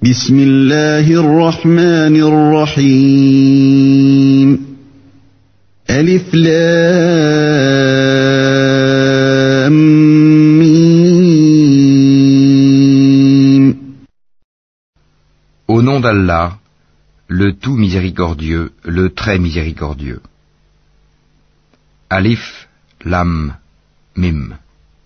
بسم الله الرحمن الرحيم ألف لام ميم. Au nom d'Allah, le tout miséricordieux, le très miséricordieux. Alif, Lam, Mim.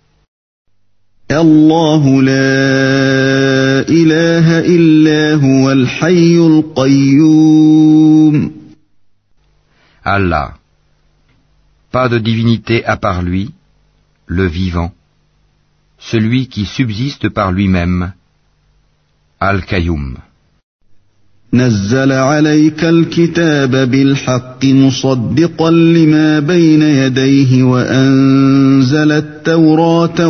الله لا إله إلا هو الحي القيوم. Allah. Pas de divinité à part lui, le vivant, celui qui subsiste par lui-même, Al-Qayyum. نزل عليك الكتاب بالحق مصدقا لما بين يديه وأنزل التوراة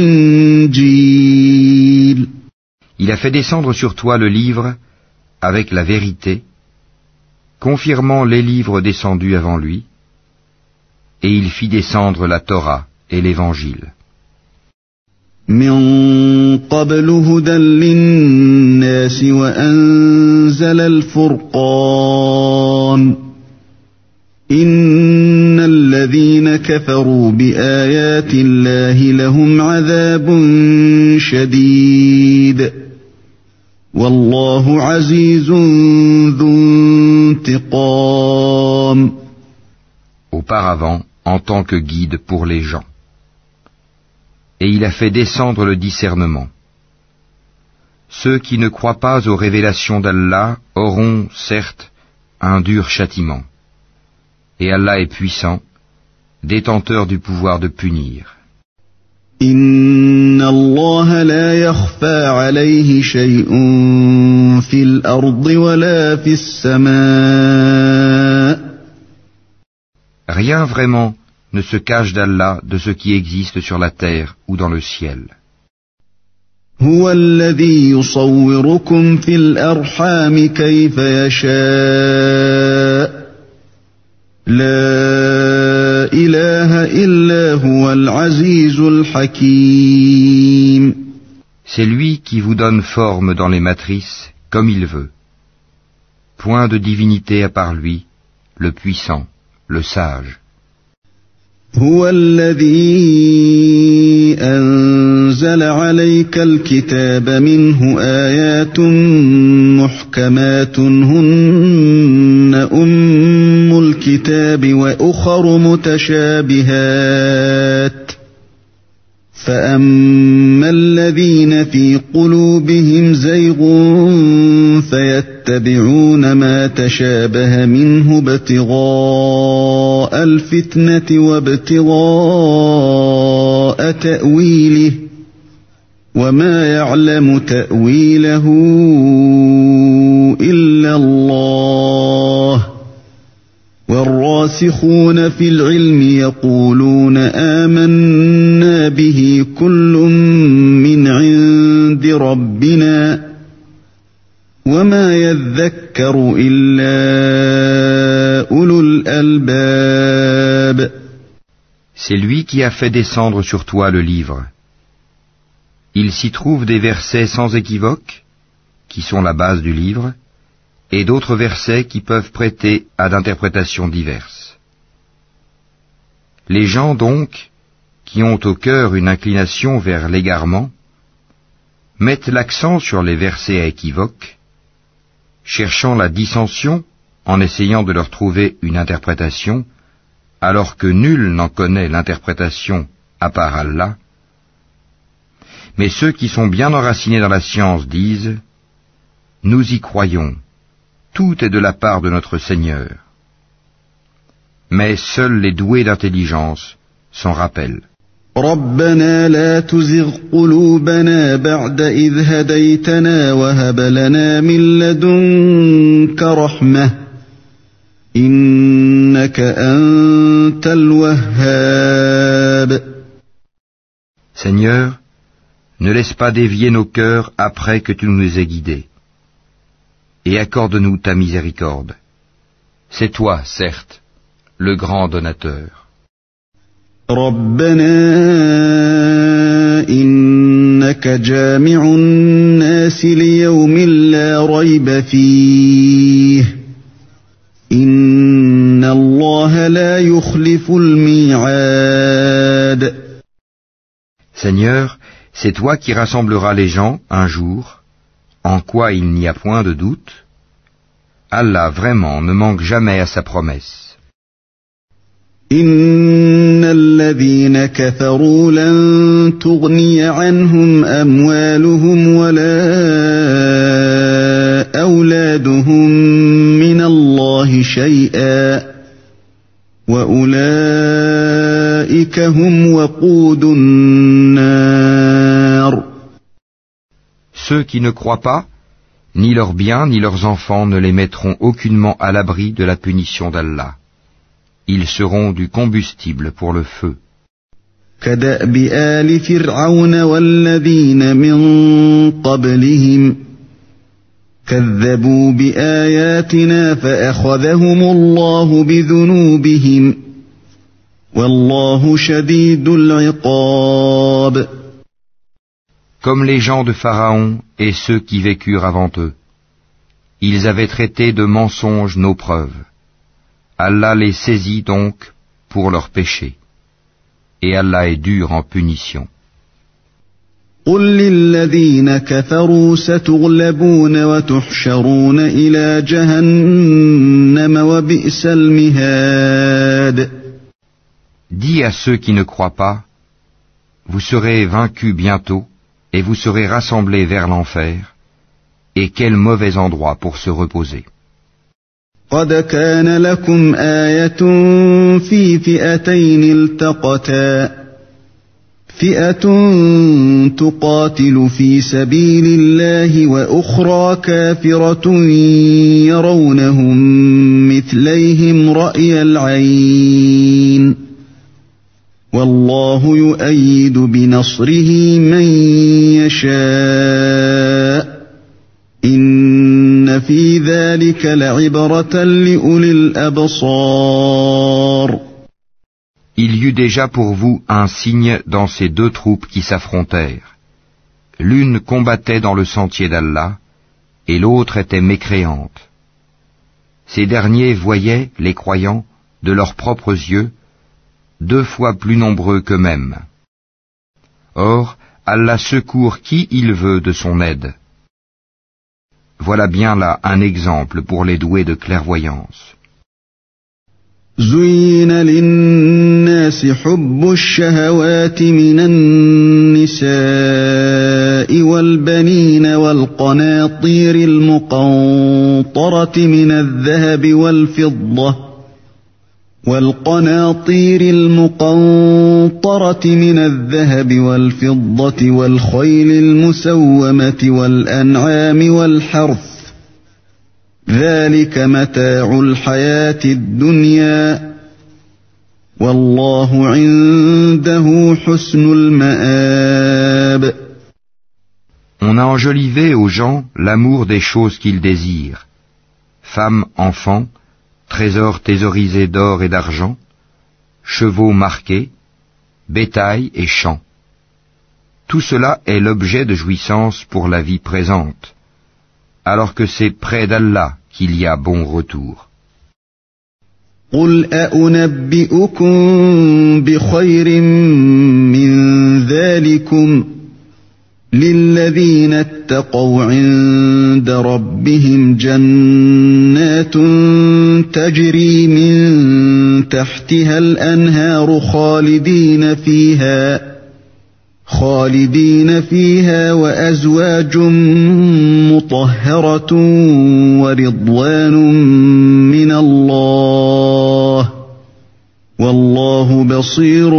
والإنجيل. Il a fait descendre sur toi le livre avec la vérité, confirmant les livres descendus avant lui, et il fit descendre la Torah et l'Évangile. من قبل هدى للناس وأنزل الفرقان إن الذين كفروا بآيات الله لهم عذاب شديد والله عزيز ذو انتقام. Auparavant, en tant que guide pour les gens. Et il a fait descendre le discernement. Ceux qui ne croient pas aux révélations d'Allah auront, certes, un dur châtiment. Et Allah est puissant, détenteur du pouvoir de punir. Inna Allah la yakhfa alayhi shay'un fil ardi wa la fis samaa. Rien vraiment ne se cache d'Allah de ce qui existe sur la terre ou dans le ciel. هو الذي يصوركم في الأرحام كيف يشاء لا إله إلا هو العزيز الحكيم. C'est lui qui vous donne forme dans les matrices comme il veut. Point de divinité à part lui, le puissant, le sage. هو الذي أنزل عليك الكتاب منه آيات محكمات هن أم الكتاب وأخر متشابهات فأما الذين في قلوبهم زيغ فيتبعون ما تشابه منه ابتغاء الفتنة وابتغاء تأويله وما يعلم تأويله إلا الله والراسخون في العلم يقولون آمنا به كل من عند ربنا وما يذكر إلا أولو الألباب. C'est lui qui a fait descendre sur toi le livre. Il s'y trouve des versets sans équivoque, qui sont la base du livre, et d'autres versets qui peuvent prêter à d'interprétations diverses. Les gens donc, qui ont au cœur une inclination vers l'égarement, mettent l'accent sur les versets à équivoque, cherchant la dissension en essayant de leur trouver une interprétation, alors que nul n'en connaît l'interprétation à part Allah. Mais ceux qui sont bien enracinés dans la science disent « Nous y croyons, tout est de la part de notre Seigneur. » Mais seuls les doués d'intelligence s'en rappellent. ربنا لا تزغ قلوبنا بعد إذ هديتنا وهب لنا من لدنك رحمة إنك أنت الوهاب. Seigneur, ne laisse pas dévier nos cœurs après que tu nous aies guidés, et accorde-nous ta miséricorde. C'est toi, certes, le grand donateur. ربنا إنك إنك جامع الناس ليوم لا ريب فيه إن الله لا يخلف الميعاد. Seigneur, c'est toi qui rassembleras les gens un jour, en quoi il n'y a point de doute. Allah vraiment ne manque jamais à sa promesse. إن الذين كفروا لن تغني عنهم أموالهم ولا أولادهم من الله شيئا وأولئك هم وقود النار. Ceux qui ne croient pas, ni leurs biens ni leurs enfants ne les mettront aucunement à l'abri de la punition d'Allah. Ils seront du combustible pour le feu. كدأب آل فرعون والذين من قبلهم كذبوا بآياتنا فأخذهم الله بذنوبهم والله شديد العقاب. Comme les gens de Pharaon et ceux qui vécurent avant eux, ils avaient traité de mensonges nos preuves. Allah les saisit donc pour leurs péchés. Et Allah est dur en punition. قل للذين كفروا ستغلبون وتحشرون إلى جهنم وبئس المهاد. Dis à ceux qui ne croient pas, vous serez vaincus bientôt et vous serez rassemblés vers l'enfer, et quel mauvais endroit pour se reposer. قد كان لكم آية في فئتين التقتا فئة تقاتل في سبيل الله وأخرى كافرة يرونهم مثليهم رأي العين والله يؤيد بنصره من يشاء إن في ذلك لعبرة لأولي الأبصار. Il y eut déjà pour vous un signe dans ces deux troupes qui s'affrontèrent. L'une combattait dans le sentier d'Allah, et l'autre était mécréante. Ces derniers voyaient, les croyants, de leurs propres yeux, 2 fois plus nombreux qu'eux-mêmes. Or, Allah secourt qui il veut de son aide. Voilà bien là un exemple pour les doués de clairvoyance. زين للناس حب الشهوات من النساء والبنين والقناطير المقنطرة من الذهب والفضة والخيل المسومة والأنعام والحرث ذلك متاع الحياة الدنيا والله عنده حسن المآب. On a enjolivé aux gens l'amour des choses qu'ils désirent, femmes, enfants, trésors thésaurisés d'or et d'argent, chevaux marqués, bétail et champs. Tout cela est l'objet de jouissance pour la vie présente, alors que c'est près d'Allah qu'il y a bon retour. قل أأنبئكم بخير من ذلكم للذين اتقوا عند ربهم جنات تجري من تحتها الأنهار خالدين فيها وأزواج مطهرة ورضوان من الله والله بصير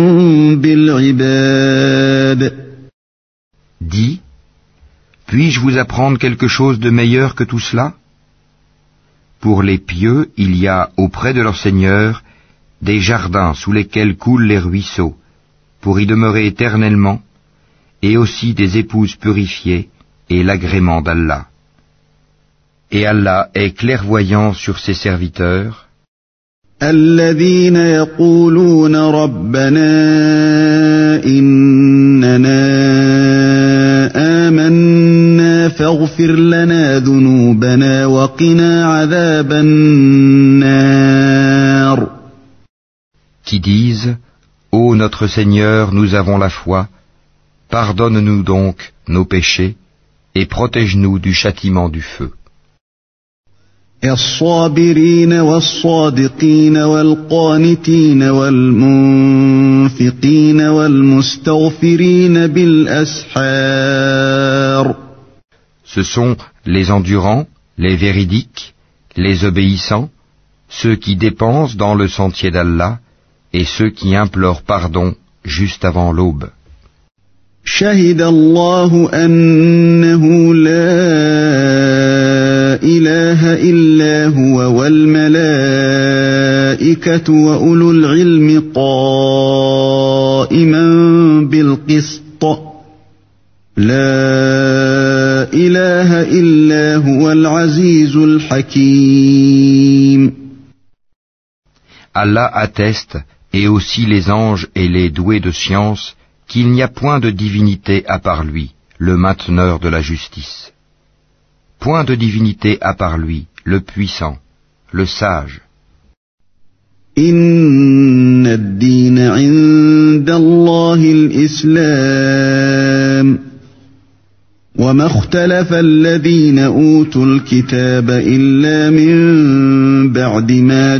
بالعباد. Dis, puis-je vous apprendre quelque chose de meilleur que tout cela? Pour les pieux, il y a auprès de leur Seigneur des jardins sous lesquels coulent les ruisseaux, pour y demeurer éternellement, et aussi des épouses purifiées et l'agrément d'Allah. Et Allah est clairvoyant sur ses serviteurs. الذين يقولون ربنا إننا فاغفر لنا ذنوبنا وقنا عذاب النار. Qui disent, ô notre Seigneur, nous avons la foi, pardonne-nous donc nos péchés et protège-nous du châtiment du feu. الصابرين والصادقين والقانتين والمنفقين والمستغفرين بالأسحار. Ce sont les endurants, les véridiques, les obéissants, ceux qui dépensent dans le sentier d'Allah et ceux qui implorent pardon juste avant l'aube. شهد الله أنه لا إله إلا هو والملائكة وأولو العلم قائما بالقسط لا إله إلا هو العزيز الحكيم. Allah atteste, et aussi les anges et les doués de science, qu'il n'y a point de divinité à part lui, le mainteneur de la justice. Point de divinité à part lui, le puissant, le sage. إن الدين عند الله الإسلام وما اختلف الذين أوتوا الكتاب إلا من بعد ما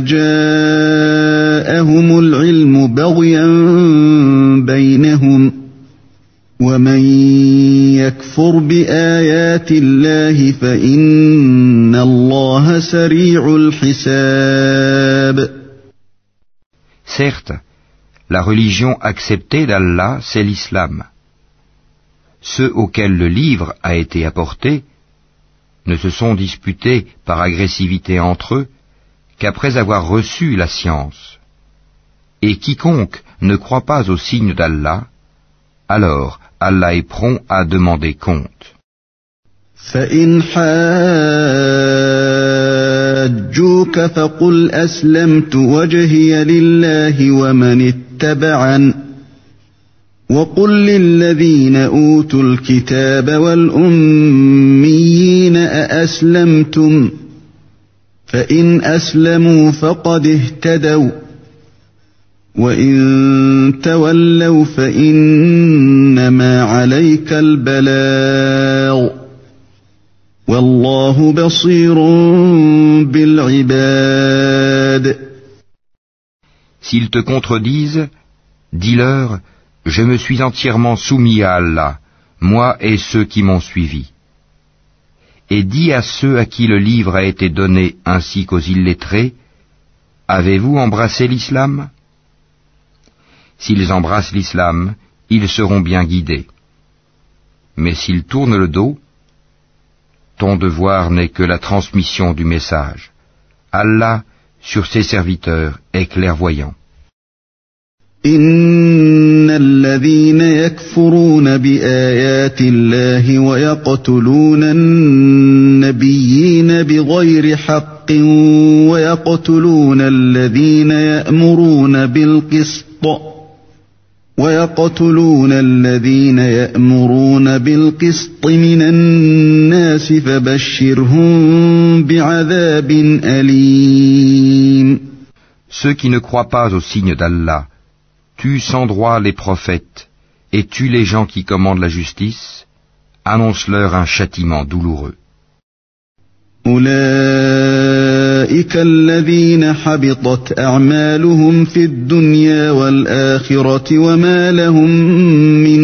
جاءهم العلم بغيا بينهم ومن يكفر بآيات الله فإن الله سريع الحساب. Certes, la religion acceptée d'Allah, c'est l'islam. Ceux auxquels le livre a été apporté ne se sont disputés par agressivité entre eux qu'après avoir reçu la science. Et quiconque ne croit pas au signe d'Allah, alors Allah est prompt à demander compte. فإن حاجوك فقل أسلمت وجهي لله ومن اتبعن وقل للذين أوتوا الكتاب والأميين أأسلمتم فإن أسلموا فقد اهتدوا وإن تولوا فإنما عليك البلاغ والله بصير بالعباد. S'ils te contredisent, dis-leur, je me suis entièrement soumis à Allah, moi et ceux qui m'ont suivi. Et dis à ceux à qui le livre a été donné ainsi qu'aux illettrés, avez-vous embrassé l'islam ? S'ils embrassent l'islam, ils seront bien guidés. Mais s'ils tournent le dos, ton devoir n'est que la transmission du message. Allah, sur ses serviteurs, est clairvoyant. إن الذين يكفرون بآيات الله ويقتلون النبيين بغير حق ويقتلون الذين يأمرون بالقسط من الناس فبشرهم بعذاب أليم. Ceux qui ne croient pas au signe d'Allah tuent sans droit les prophètes et tuent les gens qui commandent la justice, annonce-leur un châtiment douloureux. أولئك الذين حبطت أعمالهم في الدنيا والآخرة وما لهم من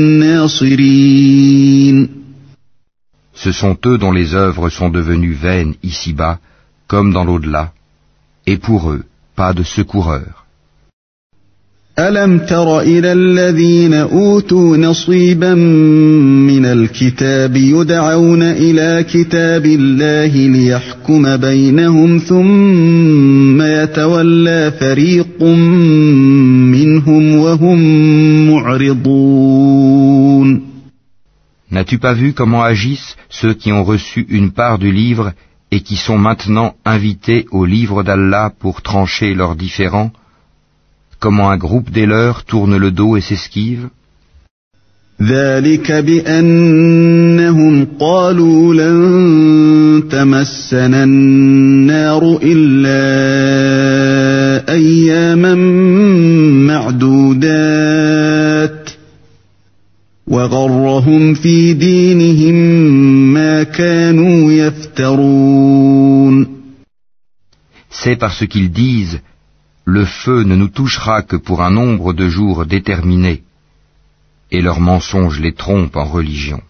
ناصرين. Ce sont eux dont les œuvres sont devenues vaines ici-bas, comme dans l'au-delà, et pour eux, pas de secoureurs. ألم تر إلى الذين أوتوا نصيبا من الكتاب يدعون إلى كتاب الله ليحكم بينهم ثم يتولى فريق منهم وهم معرضون. N'as-tu pas vu comment agissent ceux qui ont reçu une part du livre et qui sont maintenant invités au livre d'Allah pour trancher leurs différends? Comment un groupe des leurs tourne le dos et s'esquive? ذلك بأنهم قالوا لن تمسنا النار إلا أياما معدودات وغرهم في دينهم ما كانوا يفترون. C'est parce qu'ils disent « Le feu ne nous touchera que pour un nombre de jours déterminé » et leurs mensonges les trompent en religion.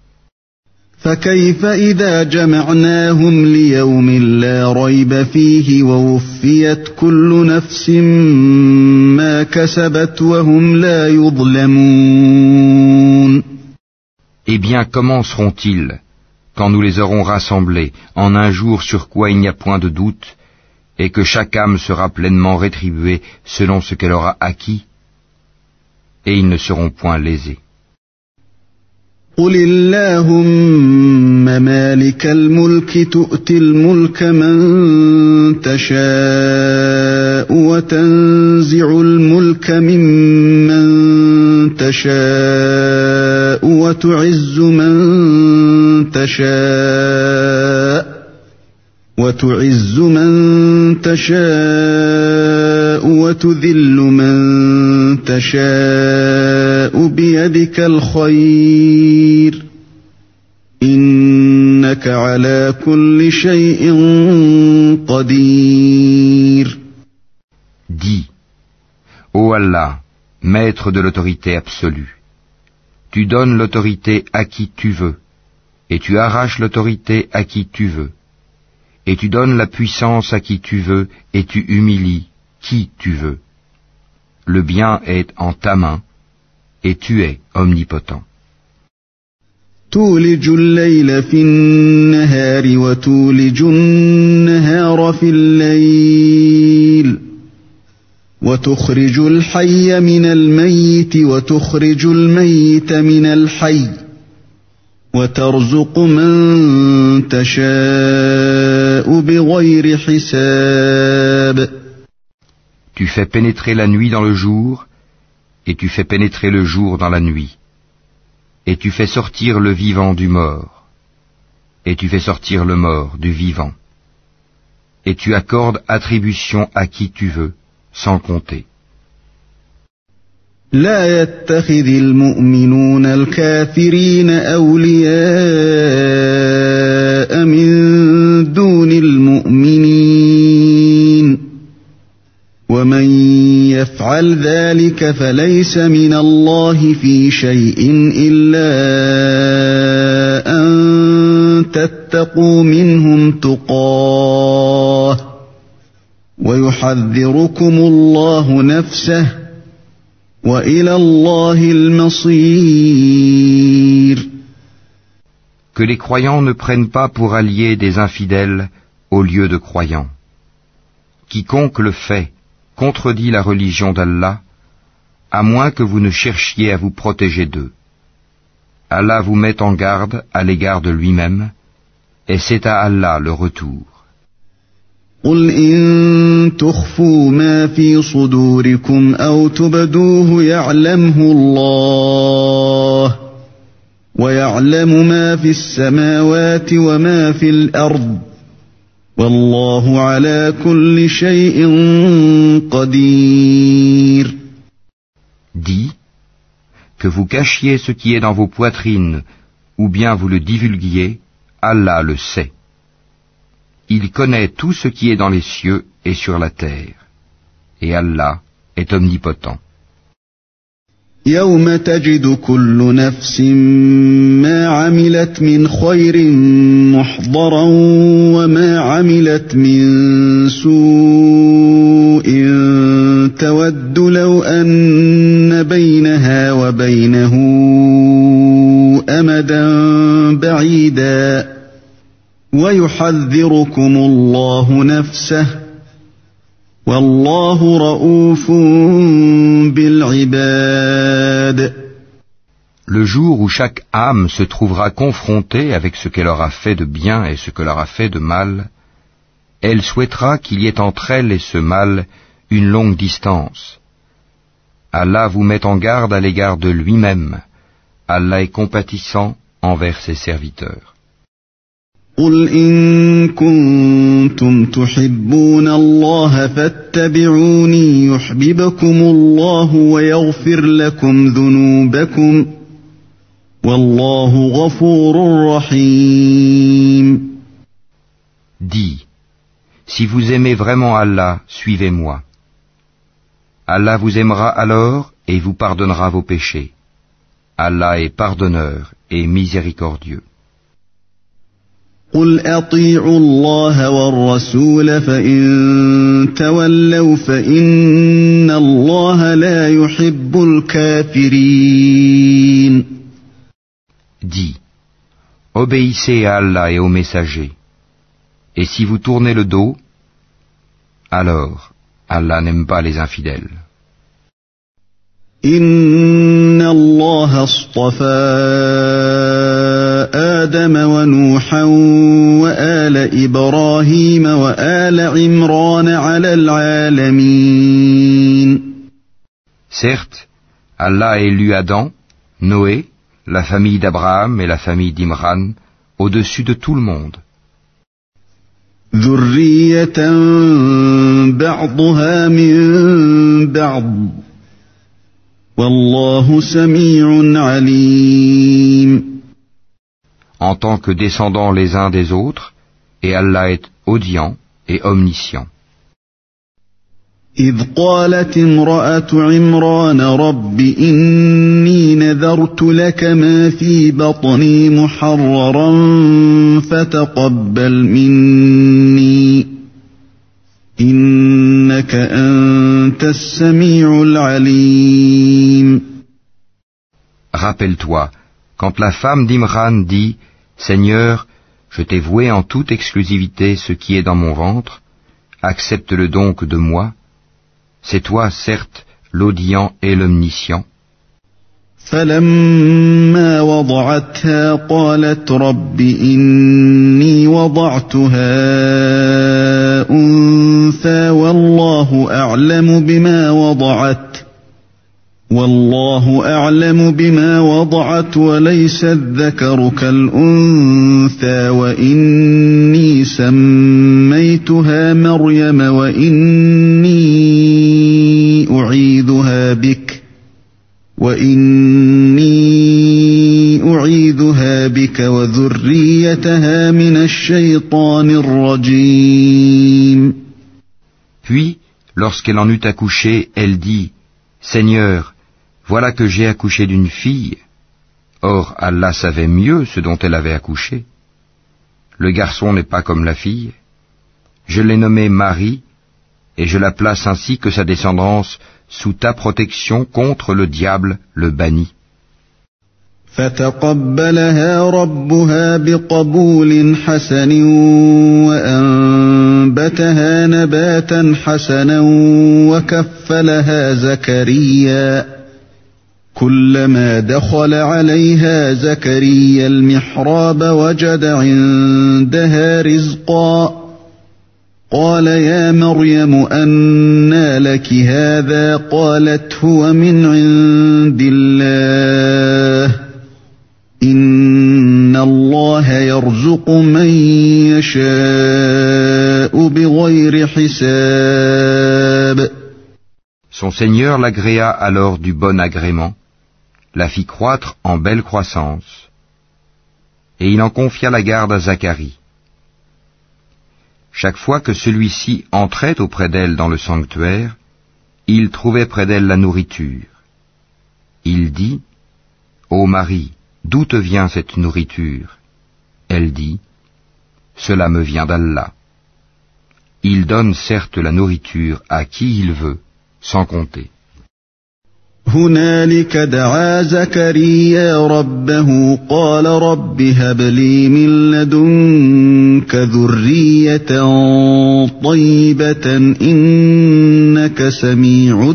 فكيف إذا جمعناهم ليوم لا ريب فيه ووفيت كل نفس ما كسبت وهم لا يظلمون. Eh bien, comment seront-ils quand nous les aurons rassemblés en un jour sur quoi il n'y a point de doute et que chaque âme sera pleinement rétribuée selon ce qu'elle aura acquis, et ils ne seront point lésés. قل اللهم مالك الملك تؤتي الملك من تشاء وتنزع الملك ممن تشاء وتعز من تشاء وتذل من تشاء بيدك الخير إنك على كل شيء قدير. Dis, ô Allah, maître de l'autorité absolue, tu donnes l'autorité à qui tu veux, et tu arraches l'autorité à qui tu veux, et tu donnes la puissance à qui tu veux, et tu humilies qui tu veux. Le bien est en ta main, et tu es omnipotent. تولج الليل في النهار وتولج النهار في الليل وتخرج الحي من الميت وتخرج الميت من الحي وترزق من تشاء بغير حساب. Tu fais pénétrer la nuit dans le jour, et tu fais pénétrer le jour dans la nuit. Et tu fais sortir le vivant du mort, et tu fais sortir le mort du vivant. Et tu accordes attribution à qui tu veux, sans compter. لا يتخذ المؤمنون الكافرين أولياء من دون المؤمنين ومن يفعل ذلك فليس من الله في شيء إلا أن تتقوا منهم تقاه ويحذركم الله نفسه وإلى الله المصير. Que les croyants ne prennent pas pour alliés des infidèles au lieu de croyants. Quiconque le fait contredit la religion d'Allah, à moins que vous ne cherchiez à vous protéger d'eux. Allah vous met en garde à l'égard de lui-même, et c'est à Allah le retour. قل إن تخفوا ما في صدوركم أو تبدوه يعلمه الله ويعلم ما في السماوات وما في الأرض والله على كل شيء قدير. Dis, que vous cachiez ce qui est dans vos poitrines, ou bien vous le divulguiez, Allah le sait. Il connaît tout ce qui est dans les cieux et sur la terre. Et Allah est omnipotent. يوم تجد كل نفس ما عملت من خير محضرا وما عملت من سوء تود لو أن بينها وبينه أمدا بعيدا ويحذركم الله نفسه والله رؤوف بالعباد. Le jour où chaque âme se trouvera confrontée avec ce qu'elle aura fait de bien et ce qu'elle aura fait de mal, elle souhaitera qu'il y ait entre elle et ce mal une longue distance. Allah vous met en garde à l'égard de lui-même, Allah est compatissant envers ses serviteurs. قل إن كنتم تحبون الله فاتبعوني يحببكم الله ويغفر لكم ذنوبكم والله غفور رحيم. Dis, si vous aimez vraiment Allah, suivez-moi. Allah vous aimera alors et vous pardonnera vos péchés. Allah est pardonneur et miséricordieux. قل أطيعوا الله والرسول فإن تولوا فإن الله لا يحب الكافرين. Dis, obéissez à Allah et aux messagers. Et si vous tournez le dos, alors Allah n'aime pas les infidèles. إن الله اصطفى آدم ونوحا وآل إبراهيم وآل عمران على العالمين. Certes, Allah a élu Adam, Noé, la famille d'Abraham et la famille d'Imran au-dessus de tout le monde. ذرية بعضها من بعض والله سميع عليم. En tant que descendants les uns des autres, et Allah est audient et omniscient. إذ قالت امرأة عمران رب إني نذرت لك ما في بطني محررا فتقبل مني إنك أنت السميع العليم. Rappelle-toi, quand la femme d'Imran dit « Seigneur, je t'ai voué en toute exclusivité ce qui est dans mon ventre, accepte-le donc de moi. C'est toi, certes, l'audient et l'omniscient. » فلما وضعتها قالت رب إني وضعتها أنثى والله أعلم بما وضعت وليس الذكر كالأنثى وإني سميتها مريم وإني أعيذها بك وذريتها من الشيطان الرجيم. Puis, lorsqu'elle en eut accouché, elle dit « Seigneur, voilà que j'ai accouché d'une fille. » Or, Allah savait mieux ce dont elle avait accouché. Le garçon n'est pas comme la fille. Je l'ai nommée Marie, et je la place ainsi que sa descendance sous ta protection contre le diable, le banni. فتقبلها ربها بقبول حسن وأنبتها نباتا حسنا وكفلها زكريا كلما دخل عليها زكريا المحراب وجد عندها رزقا قال يا مريم أنى لك هذا قالت هو من عند الله إن الله يرزق من يشاء بغير حساب. Son Seigneur l'agréa alors du bon agrément, la fit croître en belle croissance, et il en confia la garde à Zacharie. Chaque fois que celui-ci entrait auprès d'elle dans le sanctuaire, il trouvait près d'elle la nourriture. Il dit, « Ô Marie, d'où te vient cette nourriture ?» Elle dit, « Cela me vient d'Allah. Il donne certes la nourriture à qui il veut, sans compter. » هنالك دعا زكريا ربه قال رب هب لي من لدنك ذرية طيبة إنك سميع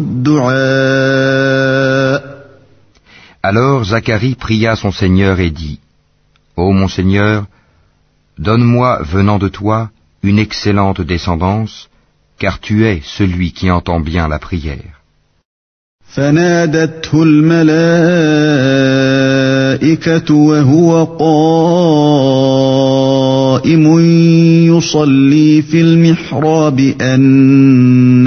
الدعاء. Alors Zacharie pria son Seigneur et dit, « Ô mon Seigneur, donne-moi venant de toi une excellente descendance, car tu es celui qui entend bien la prière. » فنادته الملائكة الْمَلَائِكَةُ وَهُوَ قَائِمٌ يُصَلِّي فِي الْمِحْرَابِ أَنَّ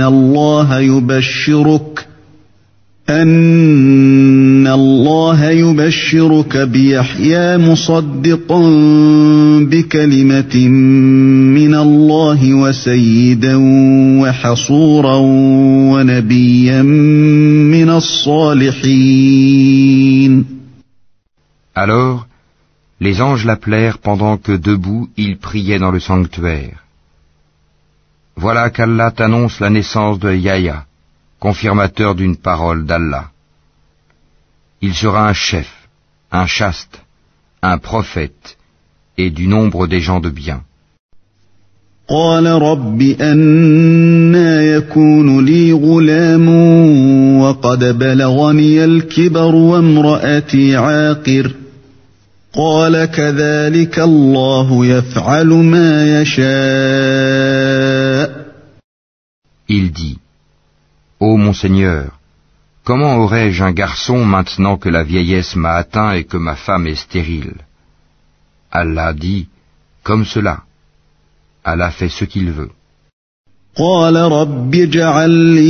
اللَّهَ يُبَشِّرُكَ بِيَحْيَىٰ مُصَدِّقًا بِكَلِمَةٍ مِّنَ اللَّهِ وَسَيِّدًا وَحَصُورًا وَنَبِيًّا مِّنَ الصَّالِحِينَ. Alors, les anges l'appelèrent pendant que debout il priait dans le sanctuaire. Voilà qu'Allah t'annonce la naissance de Yahya, confirmateur d'une parole d'Allah. Il sera un chef, un chaste, un prophète, et du nombre des gens de bien. قال رب أنى يكون لي غلام وقد بلغني الكبر وامرأتي عاقر قال كذلك الله يفعل ما يشاء. Il dit, Ô mon Seigneur, comment aurais-je un garçon maintenant que la vieillesse m'a atteint et que ma femme est stérile? Allah dit, comme cela. Allah fait ce qu'il veut. قال رب اجعل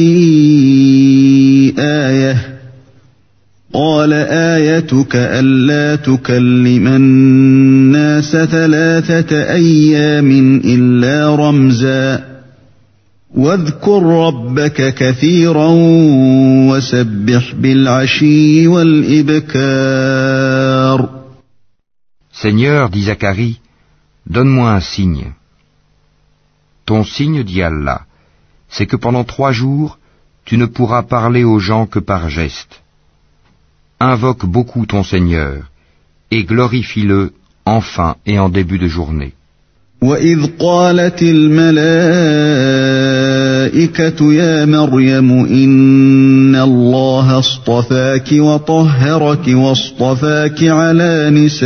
لي آية قال آيتك ألا تكلم الناس 3 أيام إلا رمزا واذكر ربك كثيرا وسبح بالعشي والإبكار. Seigneur, dit Zacharie, donne-moi un signe. Ton signe, dit Allah, c'est que pendant 3 jours, tu ne pourras parler aux gens que par geste. Invoque beaucoup ton Seigneur, et glorifie-le en fin et en début de journée. وَإِذْ قَالَتِ الْمَلَائِكَةُ يَا مَرْيَمُ إِنَّ اللَّهَ اصْطَفَاكِ وَطَهَّرَكِ وَاصْطَفَاكِ عَلَى نِسَاءِ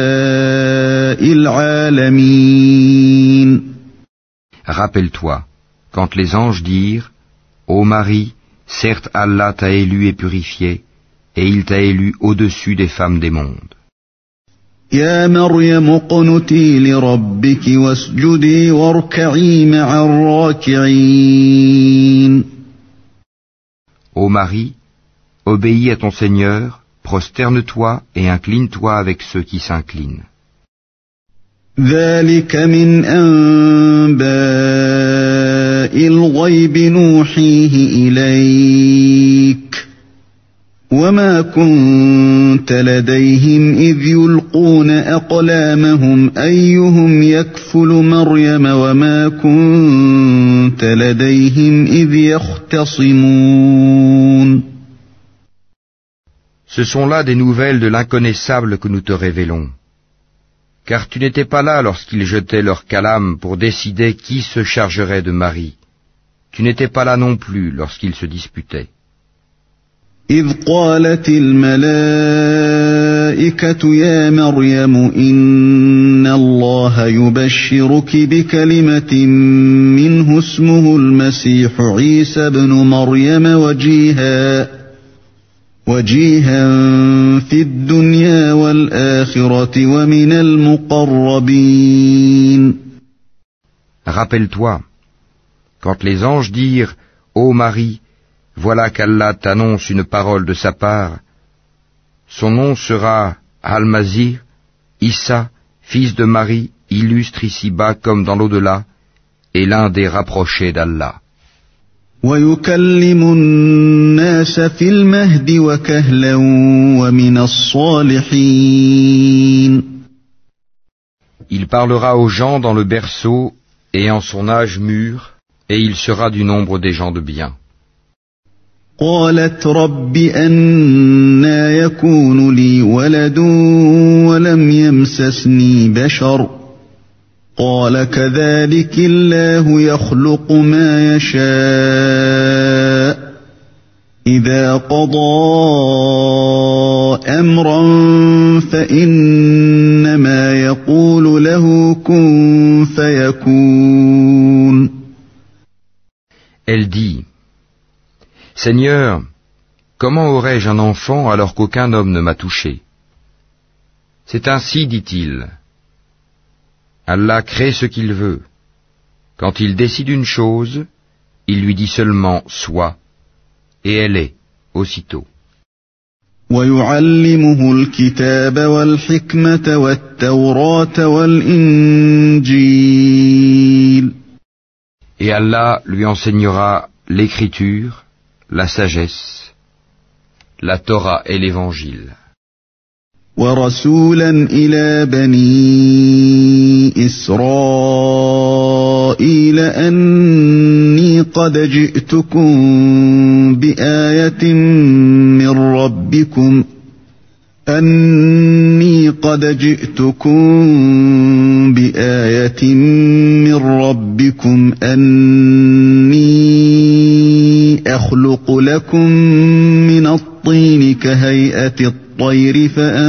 الْعَالَمِينَ. Rappelle-toi, quand les anges dirent, Ô Marie, certes Allah t'a élu et purifié, et il t'a élu au-dessus des femmes des mondes. يا مريم اقنتي لربك واسجدي واركعي مع الراكعين. Ô Marie, obéis à ton Seigneur, prosterne-toi et incline-toi avec ceux qui s'inclinent. ذلك من أنباء الغيب نوحيه إليك وما كنت لديهم إذ يلقون أقلامهم أيهم يكفل مريم وما كنت لديهم إذ يختصمون. Ce sont là des nouvelles de l'inconnaissable que nous te révélons. Car tu n'étais pas là lorsqu'ils jetaient leur calame pour décider qui se chargerait de Marie. Tu n'étais pas là non plus lorsqu'ils se disputaient. إذ قالت الملائكة يا مريم إن الله يبشرك بكلمة منه اسمه المسيح عيسى ابن مريم وجيها في الدنيا والآخرة ومن المقربين. Rappelle-toi, quand les anges dirent « Ô Marie, voilà qu'Allah t'annonce une parole de sa part. Son nom sera Al-Masih, Issa, fils de Marie, illustre ici-bas comme dans l'au-delà, et l'un des rapprochés d'Allah. وَيُكَلِّمُ النَّاسَ فِي الْمَهْدِ وَكَهْلًا وَمِنَ الصَّالِحِينَ. Il parlera aux gens dans le berceau et en son âge mûr, et il sera du nombre des gens de bien. قالت رب أنى يكون لي ولد ولم يمسسني بشر قال كذلك الله يخلق ما يشاء إذا قضى أمرا فإنما يقول له كن فيكون. Elle dit, Seigneur, comment aurais-je un enfant alors qu'aucun homme ne m'a touché? C'est ainsi, dit-il. Allah crée ce qu'il veut. Quand il décide une chose, il lui dit seulement « sois » et elle est aussitôt. ويعلمه الكتاب والحكمة والتوراة والإنجيل. Et Allah lui enseignera l'écriture, la sagesse, la Torah et l'Évangile. ورسولا إلى بني إسرائيل أني قد جئتكم بآية من ربكم أني أخلق لكم من الطين كهيئة الطير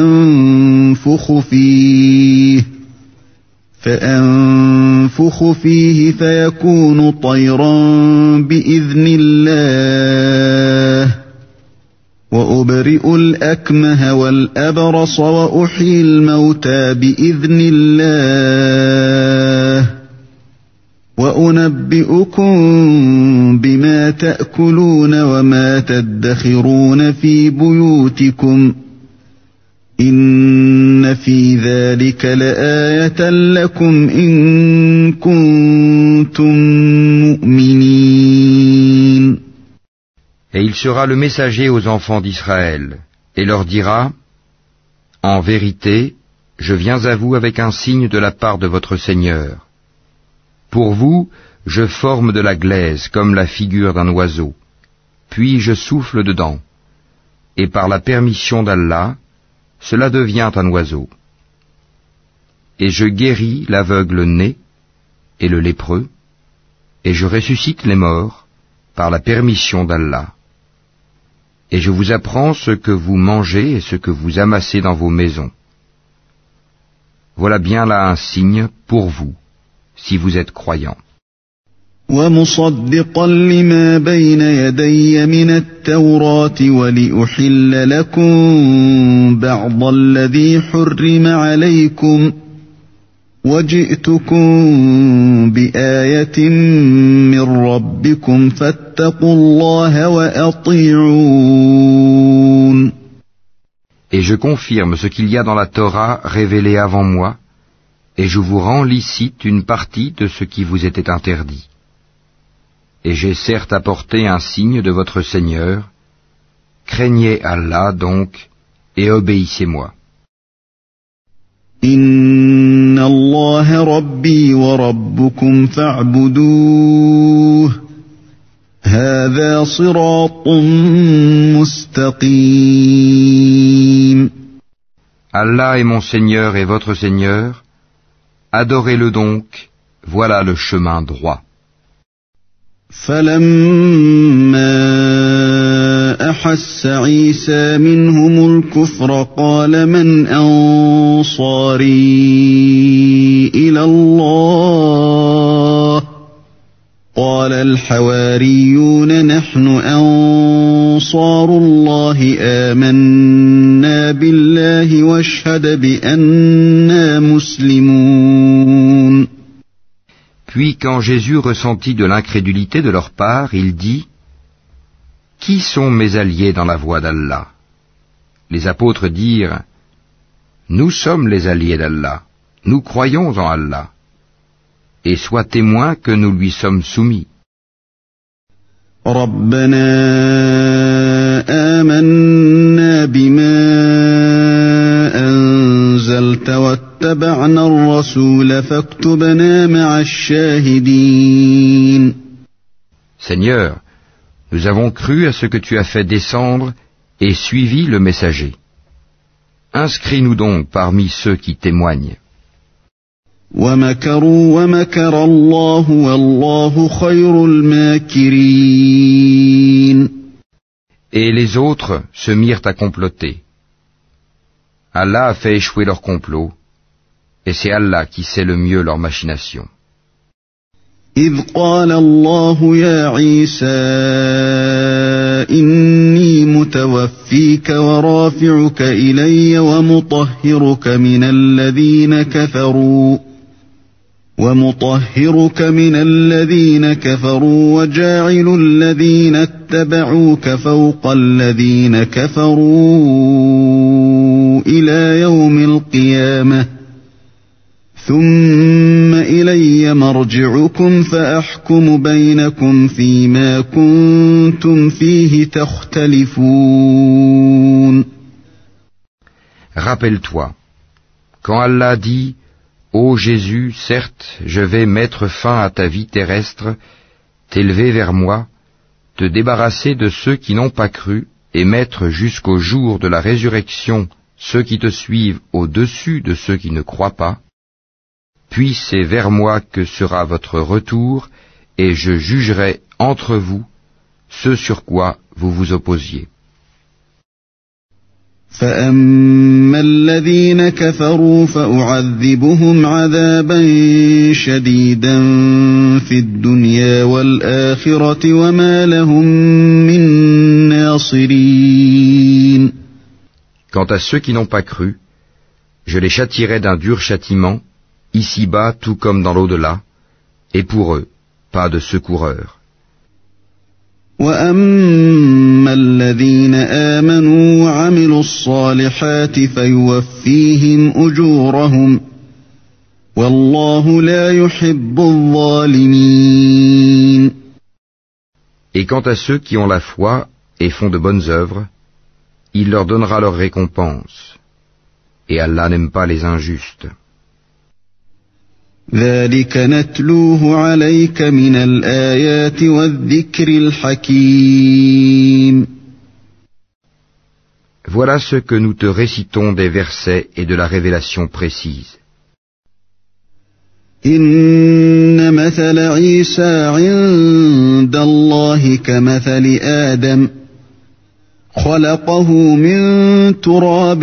فأنفخ فيه فيكون طيرا بإذن الله وأبرئ الأكمه والأبرص وأحيي الموتى بإذن الله وأنبئكم بما تأكلون وما تدخرون في بيوتكم إن في ذلك لآية لكم إن كنتم مؤمنين. Et il sera le messager aux enfants d'Israël, et leur dira, « En vérité, je viens à vous avec un signe de la part de votre Seigneur. Pour vous, je forme de la glaise comme la figure d'un oiseau, puis je souffle dedans, et par la permission d'Allah, cela devient un oiseau. Et je guéris l'aveugle-né et le lépreux, et je ressuscite les morts par la permission d'Allah. Et je vous apprends ce que vous mangez et ce que vous amassez dans vos maisons. Voilà bien là un signe pour vous, si vous êtes croyants. ومصدقا لما بين يدي من التوراة ولأحل لكم بعض الذي حرم عليكم وجئتكم بآية من ربكم فاتقوا الله وأطيعون. Et je confirme ce qu'il y a dans la Torah révélée avant moi, et je vous rends licite une partie de ce qui vous était interdit. Et j'ai certes apporté un signe de votre Seigneur. Craignez Allah donc, et obéissez-moi. Inna Allah Rabbi wa Rabbukum fa'buduh. Hadha siratun mustaqim. Allah est mon Seigneur et votre Seigneur. Adorez-le donc, voilà le chemin droit. فلما أحس عيسى منهم الكفر قال من أنصاري إلى الله قال الحواريون نحن أنصار الله آمنا بالله واشهد بأننا مسلمون. Puis quand Jésus ressentit de l'incrédulité de leur part, il dit « Qui sont mes alliés dans la voie d'Allah ?» Les apôtres dirent « Nous sommes les alliés d'Allah, nous croyons en Allah, et sois témoin que nous lui sommes soumis. » رَبَّنَا آمَنَّا بِمَا أَنزَلْتَ وَاتَّبَعْنَا الرَّسُولَ فَاكْتُبْنَا مَعَ الشَّاهِدِينَ. Seigneur, nous avons cru à ce que tu as fait descendre et suivi le messager. Inscris-nous donc parmi ceux qui témoignent. وَمَكَرُوا وَمَكَرَ اللَّهُ وَاللَّهُ خَيْرُ الْمَاكِرِينَ. Et les autres se mirent à comploter. Allah a fait échouer leur complot, et c'est Allah qui sait le mieux leur machination. إِذْ قَالَ اللَّهُ يَا عِيسَى إني متوفيك ورافعك إلي ومطهرك من الذين كفروا وجاعل الذين اتبعوك فوق الذين كفروا إلى يوم القيامة ثم إلي مرجعكم فأحكم بينكم فيما كنتم فيه تختلفون. Rappelle-toi, quand Allah dit « Ô Jésus, certes, je vais mettre fin à ta vie terrestre, t'élever vers moi, te débarrasser de ceux qui n'ont pas cru et mettre jusqu'au jour de la résurrection ceux qui te suivent au-dessus de ceux qui ne croient pas, puis c'est vers moi que sera votre retour et je jugerai entre vous ce sur quoi vous vous opposiez. » فأما الذين كفروا فأعذبهم عذابا شديدا في الدنيا والآخرة وما لهم من ناصرين. Quant à ceux qui n'ont pas cru, je les châtierai d'un dur châtiment, ici-bas tout comme dans l'au-delà, et pour eux, pas de secoureurs. وَأَمَّا الَّذِينَ آمَنُوا وَعَمِلُوا الصَّالِحَاتِ فَيُوَفِّيهِمْ أُجُورَهُمْ وَاللَّهُ لَا يُحِبُّ الظَّالِمِينَ. Et quant à ceux qui ont la foi et font de bonnes œuvres, il leur donnera leur récompense. Et Allah n'aime pas les injustes. ذلك نتلوه عليك من الآيات والذكر الحكيم. Voilà ce que nous te récitons des versets et de la révélation précise. إن مثل عيسى عند الله كمثل آدم خلقه من تراب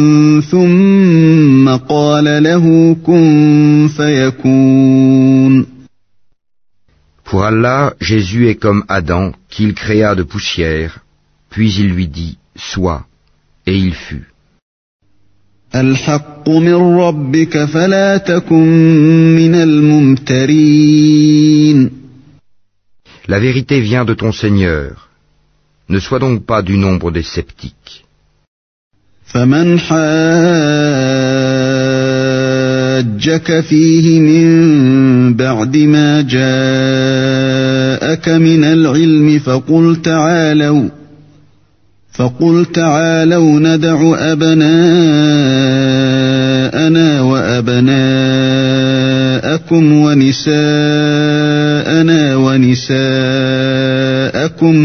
ثم قال له كن فيكون. Pour Allah, Jésus est comme Adam, qu'il créa de poussière, puis il lui dit « Sois », et il fut. الحق من ربك فلا تكن من الممترين. La vérité vient de ton Seigneur. Ne sois donc pas du nombre des sceptiques. فمن حاجك فيه من بعد ما جاءك من العلم فقل تعالوا ندع أبناءنا وأبناءكم ونساءنا ونساءكم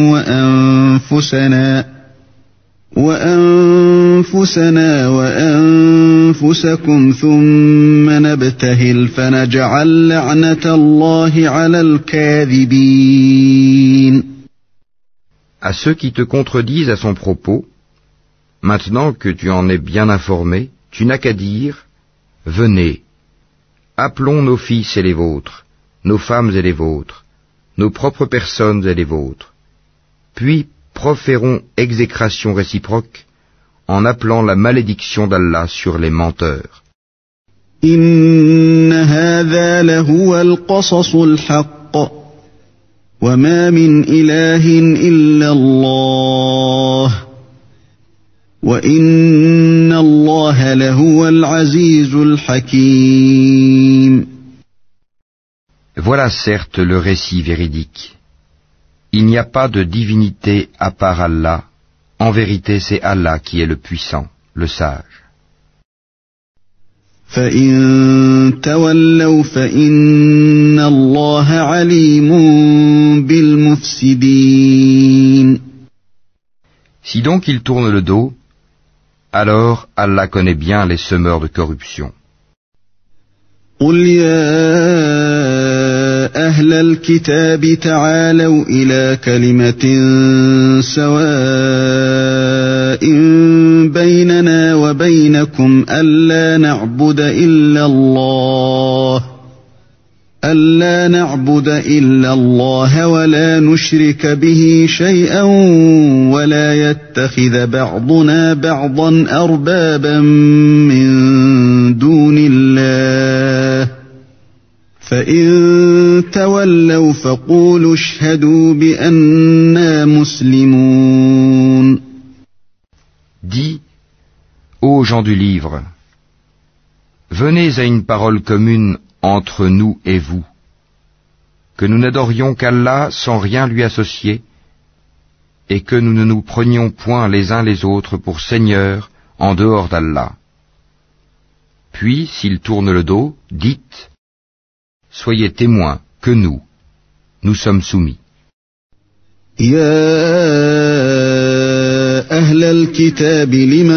وأنفسنا وأنفسكم ثم نبتهل فنجعل لعنة الله على الكاذبين. À ceux qui te contredisent à son propos, maintenant que tu en es bien informé, tu n'as qu'à dire « Venez, appelons nos fils et les vôtres, nos femmes et les vôtres, nos propres personnes et les vôtres, puis proférons exécration réciproque en appelant la malédiction d'Allah sur les menteurs. » إن هذا لهو القصص الحق وما من إله إلا الله وإن الله لهو العزيز الحكيم. Voilà certes le récit véridique. Il n'y a pas de divinité à part Allah. En vérité, c'est Allah qui est le puissant, le sage. فإن تولوا فإن الله عليم بالمفسدين. Si donc ils tournent le dos, alors Allah connaît bien les semeurs de corruption. قل يا أهل الكتاب تعالوا إلى كلمة سواء بيننا وبينكم ألا نعبد إلا الله ألا نعبد إلا الله ولا نشرك به شيئا ولا يتخذ بعضنا بعضا أربابا من دون الله فإن تولوا فقولوا اشهدوا بأننا مسلمون. Dis, ô gens du livre, venez à une parole commune entre nous et vous, que nous n'adorions qu'Allah sans rien lui associer, et que nous ne nous prenions point les uns les autres pour seigneurs en dehors d'Allah. Puis, s'ils tournent le dos, dites, soyez témoins que nous sommes soumis. أهل الكتاب لم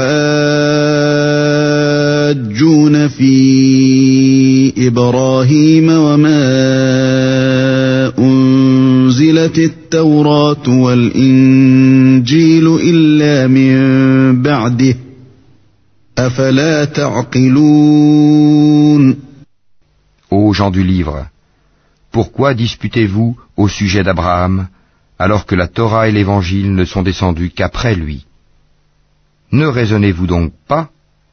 تحاجون في إبراهيم وما أنزلت التوراة والإنجيل إلا من بعده أفلا تعقلون. Ô gens du livre, pourquoi disputez-vous au sujet d'Abraham alors que la Torah et l'Évangile ne sont descendus qu'après lui? Ne raisonnez-vous donc pas?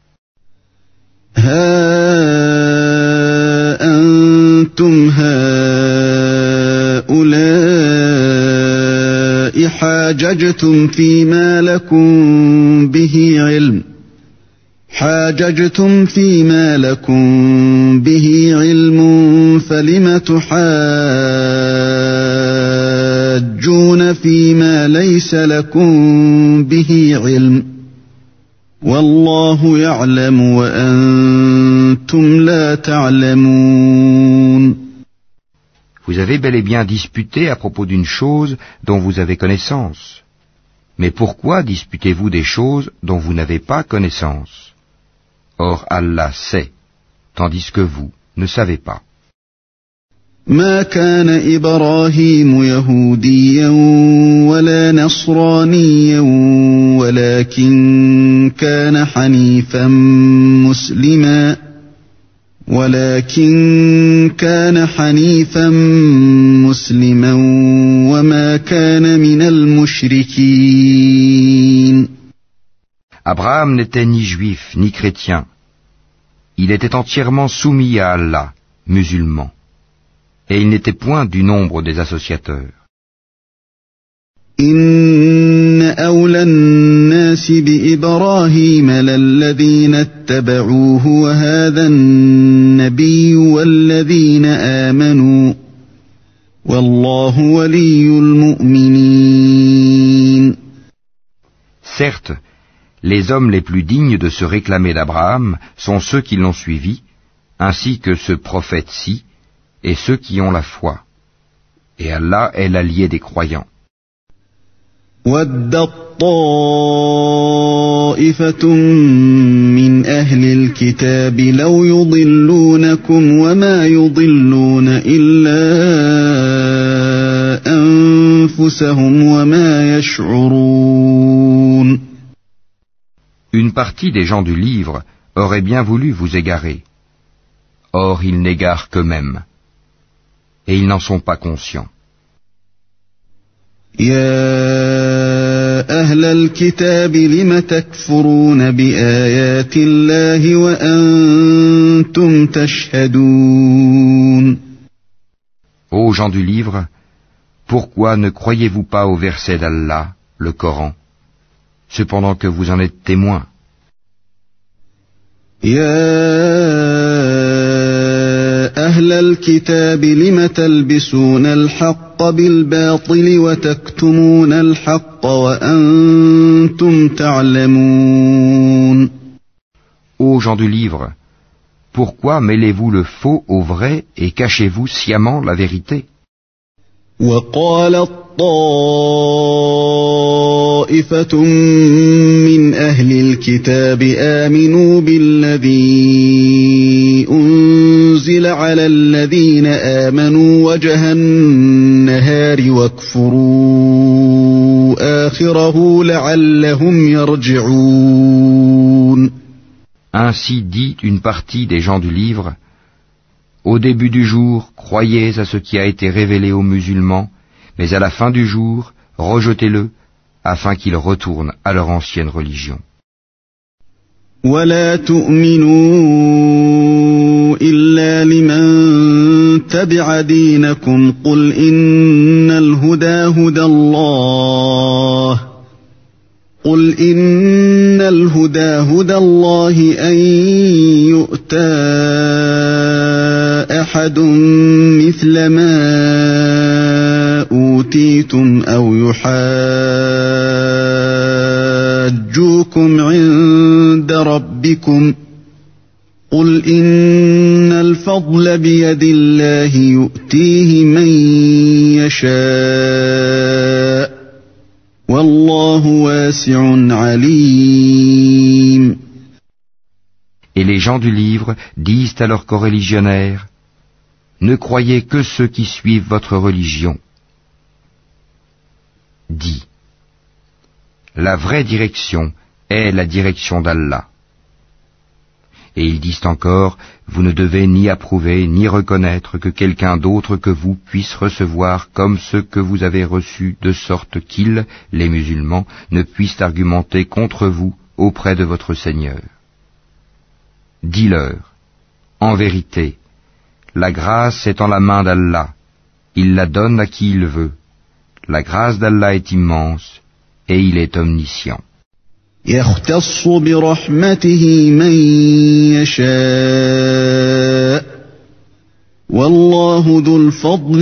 ها أنتم هؤلاء حاججتم فيما لكم به علم فلم تحاجون فيما ليس لكم به علم والله يعلم وأنتم لا تعلمون. Vous avez bel et bien disputé à propos d'une chose dont vous avez connaissance. Mais pourquoi disputez-vous des choses dont vous n'avez pas connaissance? Or Allah sait, tandis que vous ne savez pas. ما كان إبراهيم يهوديا ولا نصرانيا ولكن كان حنيفا مسلما وما كان من المشركين. Abraham n'était ni juif ni chrétien. Il était entièrement soumis à Allah, musulman. Et il n'était point du nombre des associateurs. إن أولى الناس بإبراهيم للذين اتبعوه وهذا النبي والذين آمنوا والله ولي المؤمنين. Certes, les hommes les plus dignes de se réclamer d'Abraham sont ceux qui l'ont suivi, ainsi que ce prophète-ci, et ceux qui ont la foi. Et Allah est l'allié des croyants. وَدَّت طَّائِفَةٌ مِّنْ أَهْلِ الْكِتَابِ لَوْ يُضِلُّونَكُمْ وَمَا يُضِلُّونَ إِلَّا أَنفُسَهُمْ وَمَا يَشْعُرُونَ. Une partie des gens du livre aurait bien voulu vous égarer. Or, ils n'égarent qu'eux-mêmes. Et ils n'en sont pas conscients. يا أهل الكتاب لم تكفرون بآيات الله وأنتم تشهدون. Ô gens du livre, pourquoi ne croyez-vous pas au verset d'Allah, le Coran, cependant que vous en êtes témoins? أهل الكتاب لم تلبسون الحق بالباطل وتكتمون الحق وأنتم تعلمون. Ô gens du livre, pourquoi mêlez-vous le faux au vrai et cachez-vous sciemment la vérité? وقالت طائفة من أهل الكتاب آمنوا بالذي أنزل على الذين آمنوا وجه النهار واكفروا آخره لعلهم يرجعون. Ainsi dit une partie des gens du livre, Au début du jour, croyez à ce qui a été révélé aux musulmans, mais à la fin du jour, rejetez-le, afin qu'ils retournent à leur ancienne religion. ولا تؤمنوا إلا لمن تبع دينكم قل إن الهدى هدى الله أن يؤتى أحد مثل ما أوتيتم أو يحاجوكم عند ربكم قل إن الفضل بيد الله يؤتيه من يشاء والله واسع عليم. Et les gens du livre disent à leurs coreligionnaires, ne croyez que ceux qui suivent votre religion. Dis, la vraie direction est la direction d'Allah. Et ils disent encore, vous ne devez ni approuver ni reconnaître que quelqu'un d'autre que vous puisse recevoir comme ce que vous avez reçu, de sorte qu'ils, les musulmans, ne puissent argumenter contre vous auprès de votre Seigneur. Dis-leur, en vérité, la grâce est en la main d'Allah, il la donne à qui il veut. La grâce d'Allah est immense et il est omniscient. يختص برحمته من يشاء والله ذو الفضل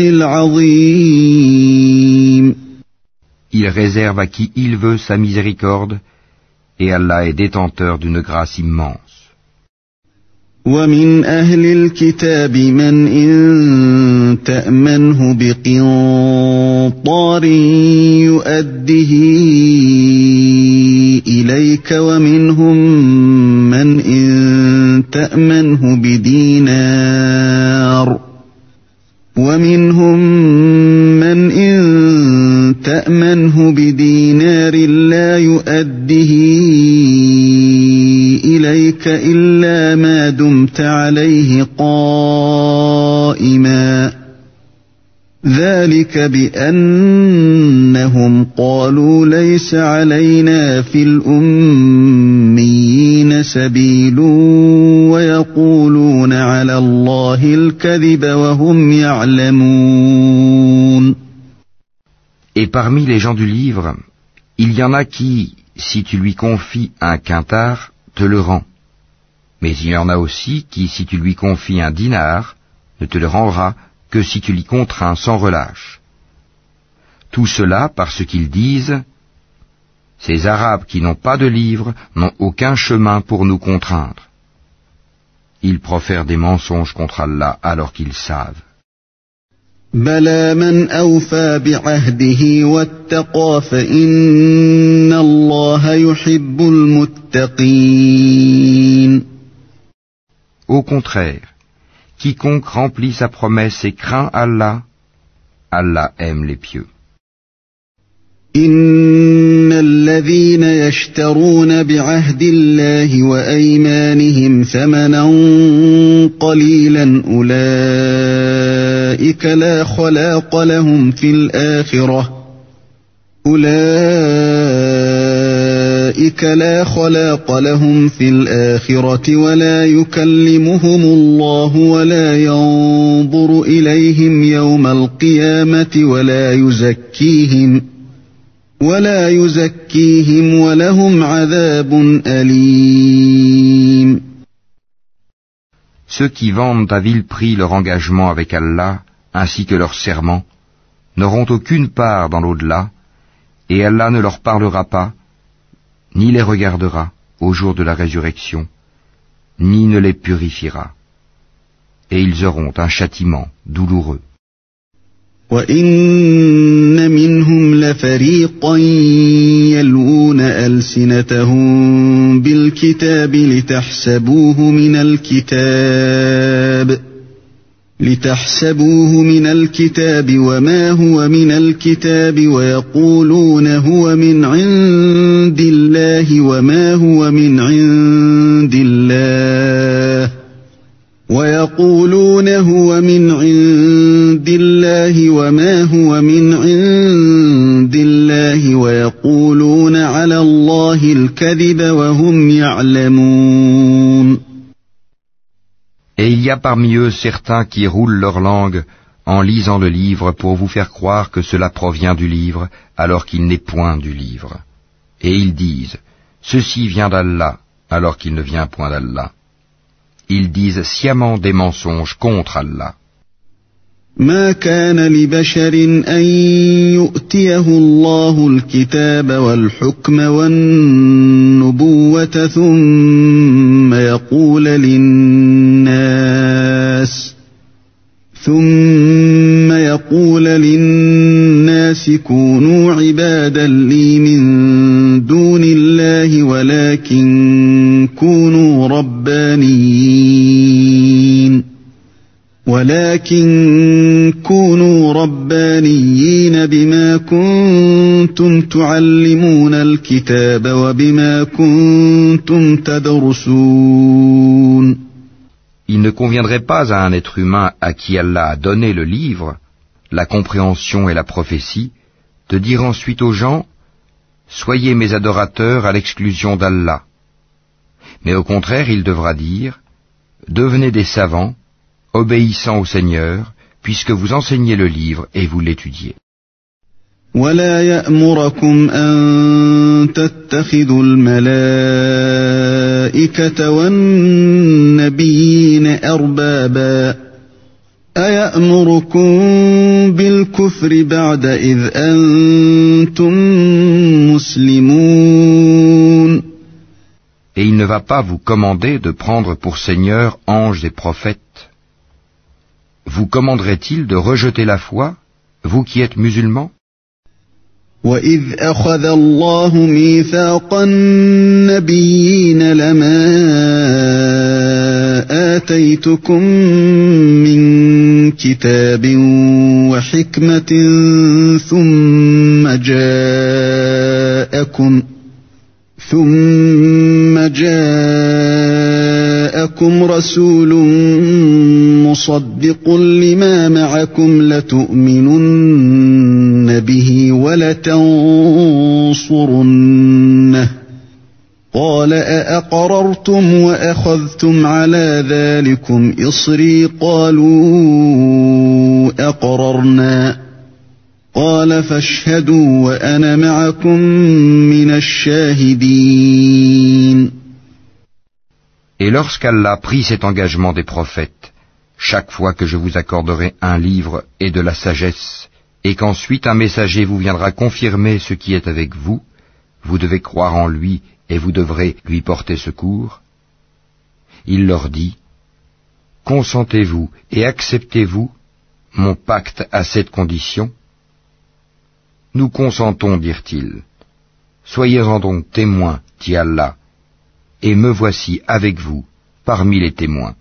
العظيم. Il réserve à qui il veut sa miséricorde et Allah est détenteur d'une grâce immense. ومن أهل الكتاب من إن تأمنه بقنطار يؤده إليك ومنهم من إن تأمنه بدينار لا يؤده إليك إلا ما دمت عليه قائما ذلك بأنهم قالوا ليس علينا في الأميين سبيل ويقولون على الله الكذب وهم يعلمون. Et parmi les gens du livre, il y en a qui, si tu lui confies un quintar, te le rend. Mais il y en a aussi qui, si tu lui confies un dinar, ne te le rendra que si tu l'y contrains sans relâche. Tout cela parce qu'ils disent, ces Arabes qui n'ont pas de livre n'ont aucun chemin pour nous contraindre. Ils profèrent des mensonges contre Allah alors qu'ils savent. بلى من أوفى بعهده واتقى فإن الله يحب المتقين. Au contraire, quiconque remplit sa promesse et craint Allah, Allah aime les pieux. إن الذين يشترون بعهد الله وأيمانهم ثمنا قليلا أولئك لا خلاق لهم في الآخرة ولا يكلمهم الله ولا ينظر إليهم يوم القيامة ولا يزكيهم ولهم عذاب أليم. Ceux qui vendent à vil prix leur engagement avec Allah, ainsi que leur serment, n'auront aucune part dans l'au-delà, et Allah ne leur parlera pas, ni les regardera au jour de la résurrection, ni ne les purifiera. Et ils auront un châtiment douloureux. وَإِنَّ مِنْهُمْ لَفَرِيقًا يَلْوُونَ أَلْسِنَتَهُم بِالْكِتَابِ لِتَحْسَبُوهُ مِنَ الْكِتَابِ وَمَا هُوَ مِنَ الْكِتَابِ وَيَقُولُونَ هُوَ مِنْ عِندِ اللَّهِ وَمَا هُوَ مِنْ عِندِ اللَّهِ وَيَقُولُونَ ما هو من عند الله وما هو من عند الله ويقولون على الله الكذب وهم يعلمون. Et il y a parmi eux certains qui roulent leur langue en lisant le livre pour vous faire croire que cela provient du livre alors qu'il n'est point du livre. Et ils disent, ceci vient d'Allah alors qu'il ne vient point d'Allah. Ils disent sciemment des mensonges contre Allah. ما كان لبشر أن يؤتيه الله الكتاب والحكم والنبوة ثم يقول للناس كونوا عبادا لي من دون الله ولكن كونوا ربانيين بما كنتم تعلمون الكتاب وبما كنتم تدرسون. Il ne conviendrait pas à un être humain à qui Allah a donné le livre, la compréhension et la prophétie, de dire ensuite aux gens, soyez mes adorateurs à l'exclusion d'Allah. Mais au contraire, il devra dire, devenez des savants, obéissant au Seigneur, puisque vous enseignez le livre et vous l'étudiez. ولا يأمركم أن تتخذوا الملائكة والنبيين أربابا أيأمركم بالكفر بعد إذ أنتم مسلمون. Et il ne va pas vous commander de prendre pour Seigneur anges et prophètes. Vous commanderait-il de rejeter la foi, vous qui êtes musulmans? وَإِذْ أَخَذَ اللَّهُ مِيثَاقَ النَّبِيِّينَ لَمَا آتَيْتُكُم مِّن كِتَابٍ وَحِكْمَةٍ ثُمَّ جاءكم رسول مصدق لما معكم لتؤمنن به ولتنصرنه قال أأقررتم وأخذتم على ذلكم إصري قالوا أقررنا قال فاشهدوا وأنا معكم من الشاهدين. Et lorsqu'Allah prit cet engagement des prophètes, chaque fois que je vous accorderai un livre et de la sagesse, et qu'ensuite un messager vous viendra confirmer ce qui est avec vous, vous devez croire en lui et vous devrez lui porter secours. Il leur dit, consentez-vous et acceptez-vous mon pacte à cette condition? Nous consentons, dirent-ils. Soyez-en donc témoins, dit Allah, et me voici avec vous, parmi les témoins.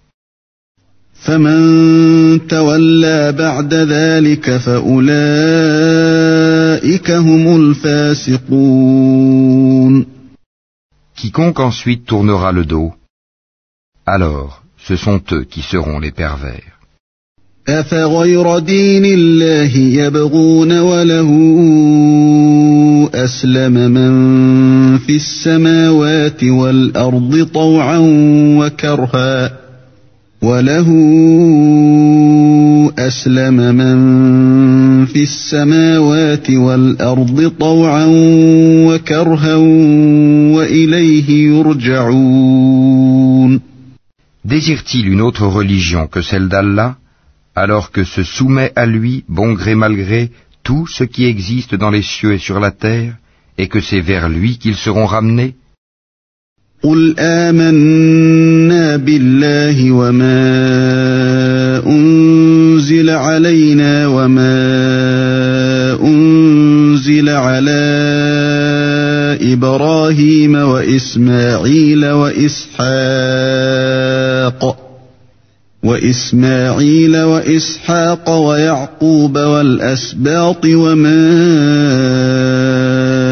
فَمَن تَوَلَّى بَعْدَ ذَلِكَ فَأُولَئِكَ هُمُ الْفَاسِقُونَ. Quiconque ensuite tournera le dos, alors ce sont eux qui seront les pervers. أَفَغَيْرَ دِينِ اللَّهِ يَبْغُونَ وَلَهُ أَسْلَمَ مَن فِي السَّمَاوَاتِ وَالْأَرْضِ طَوْعًا وَكَرْهًا وَإِلَيْهِ يُرْجَعُونَ. Désire-t-il une autre religion que celle d'Allah, alors que se soumet à lui, bon gré mal gré, tout ce qui existe dans les cieux et sur la terre, et que c'est vers lui qu'ils seront ramenés? قُلْ آمَنَّا بِاللَّهِ وَمَا أُنزِلَ عَلَيْنَا وَمَا أُنزِلَ عَلَى إِبْرَاهِيمَ وَإِسْمَاعِيلَ وَإِسْحَاقَ وَيَعْقُوبَ وَالْأَسْبَاطِ وَمَا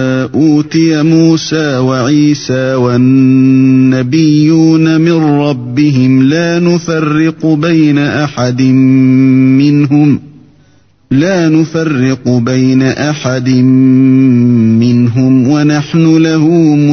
أُوتِيَ مُوسَى وَعِيسَى وَالنَّبِيُّونَ مِن رَّبِّهِمْ ربهم لا نفرق بين أحد منهم ونحن له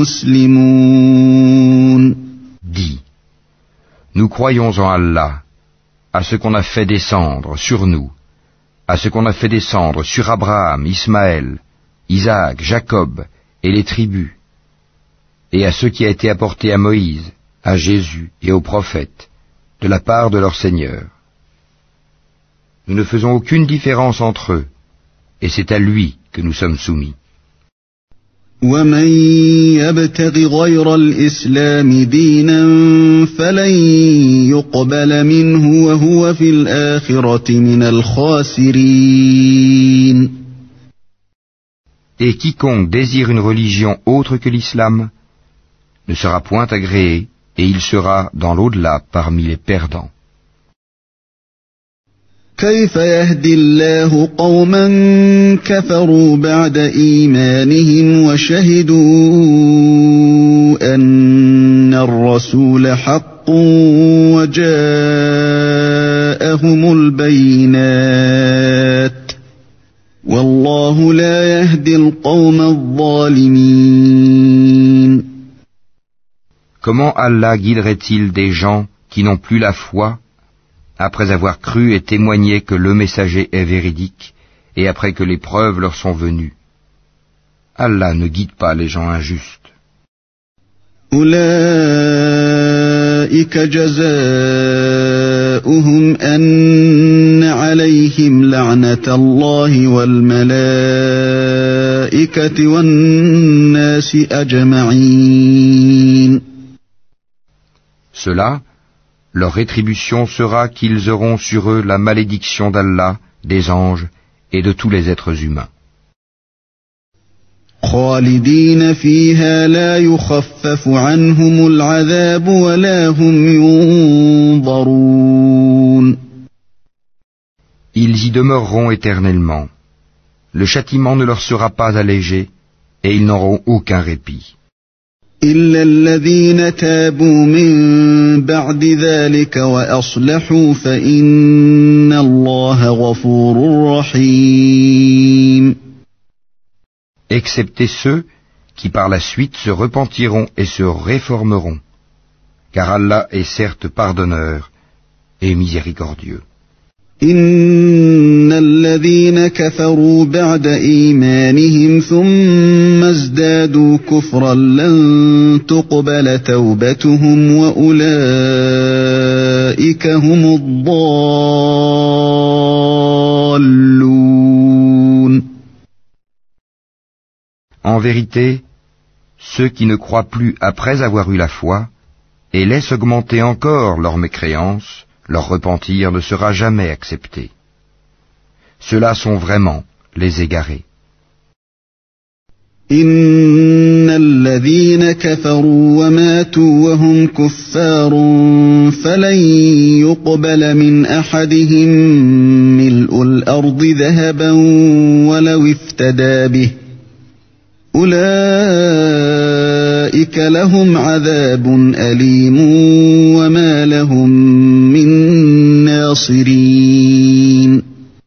مسلمون. Dis, nous croyons en Allah, à ce qu'on a fait descendre sur nous, à ce qu'on a fait descendre sur Abraham, Ismaël, Isaac, Jacob et les tribus, et à ce qui a été apporté à Moïse, à Jésus et aux prophètes, de la part de leur Seigneur. Nous ne faisons aucune différence entre eux, et c'est à lui que nous sommes soumis. ومن يبتغ غير الإسلام دينا فلن يقبل منه وهو في الآخرة من الخاسرين. Et quiconque désire une religion autre que l'islam ne sera point agréé, et il sera dans l'au-delà parmi les perdants. كيف يهدي الله قوما كفروا بعد إيمانهم وشهدوا أن الرسول حق وجاءهم البينات والله لا يهدي القوم الظالمين. Comment Allah guiderait-il des gens qui n'ont plus la foi après avoir cru et témoigné que le messager est véridique, et après que les preuves leur sont venues? Allah ne guide pas les gens injustes. أولئك جزاؤهم أن عليهم لعنة الله والملائكة والناس أجمعين. Cela, leur rétribution sera qu'ils auront sur eux la malédiction d'Allah, des anges et de tous les êtres humains. خالدين فيها لا يخفف عنهم العذاب ولا هم ينظرون. Ils y demeureront éternellement. Le châtiment ne leur sera pas allégé et ils n'auront aucun répit. إلا الذين تابوا من بعد ذلك وأصلحوا فإن الله غفور رحيم. Excepté ceux qui par la suite se repentiront et se réformeront, car Allah est certes pardonneur et miséricordieux. إن الذين كفروا بعد إيمانهم ثم ازدادوا كفرا لن تقبل توبتهم وأولئك هم الضالون. En vérité, ceux qui ne croient plus après avoir eu la foi et laissent augmenter encore leur mécréance, leur repentir ne sera jamais accepté. Ceux-là sont vraiment les égarés. إن الذين كفروا وماتوا وهم كفار فلن يقبل من أحدهم ملء الأرض ذهبا ولو افتدى به أولئك لهم عذاب أليم وما لهم من ناصرين.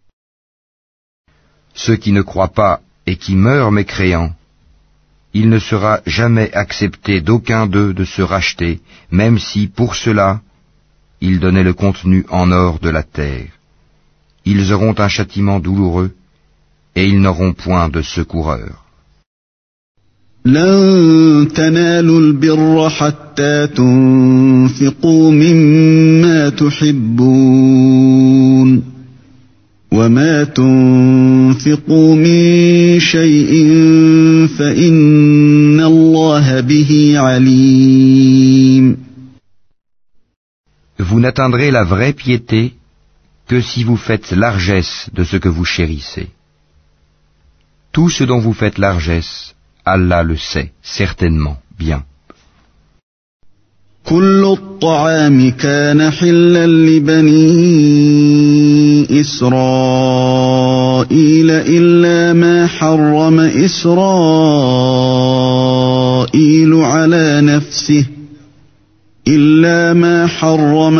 Ceux qui ne croient pas et qui meurent mécréants, il ne sera jamais accepté d'aucun d'eux de se racheter, même si, pour cela, ils donnaient le contenu en or de la terre. Ils auront un châtiment douloureux, et ils n'auront point de secoureur. لن تنالوا البر حتى تنفقوا مما تحبون وما تنفقوا من شيء فإن الله به عليم. Vous n'atteindrez la vraie piété que si vous faites largesse de ce que vous chérissez. Tout ce dont vous faites largesse, Allah le sait certainement bien. كل الطعام كان حلا لبني إسرائيل إلا ما حرم إسرائيل على نفسه إلا ما حرم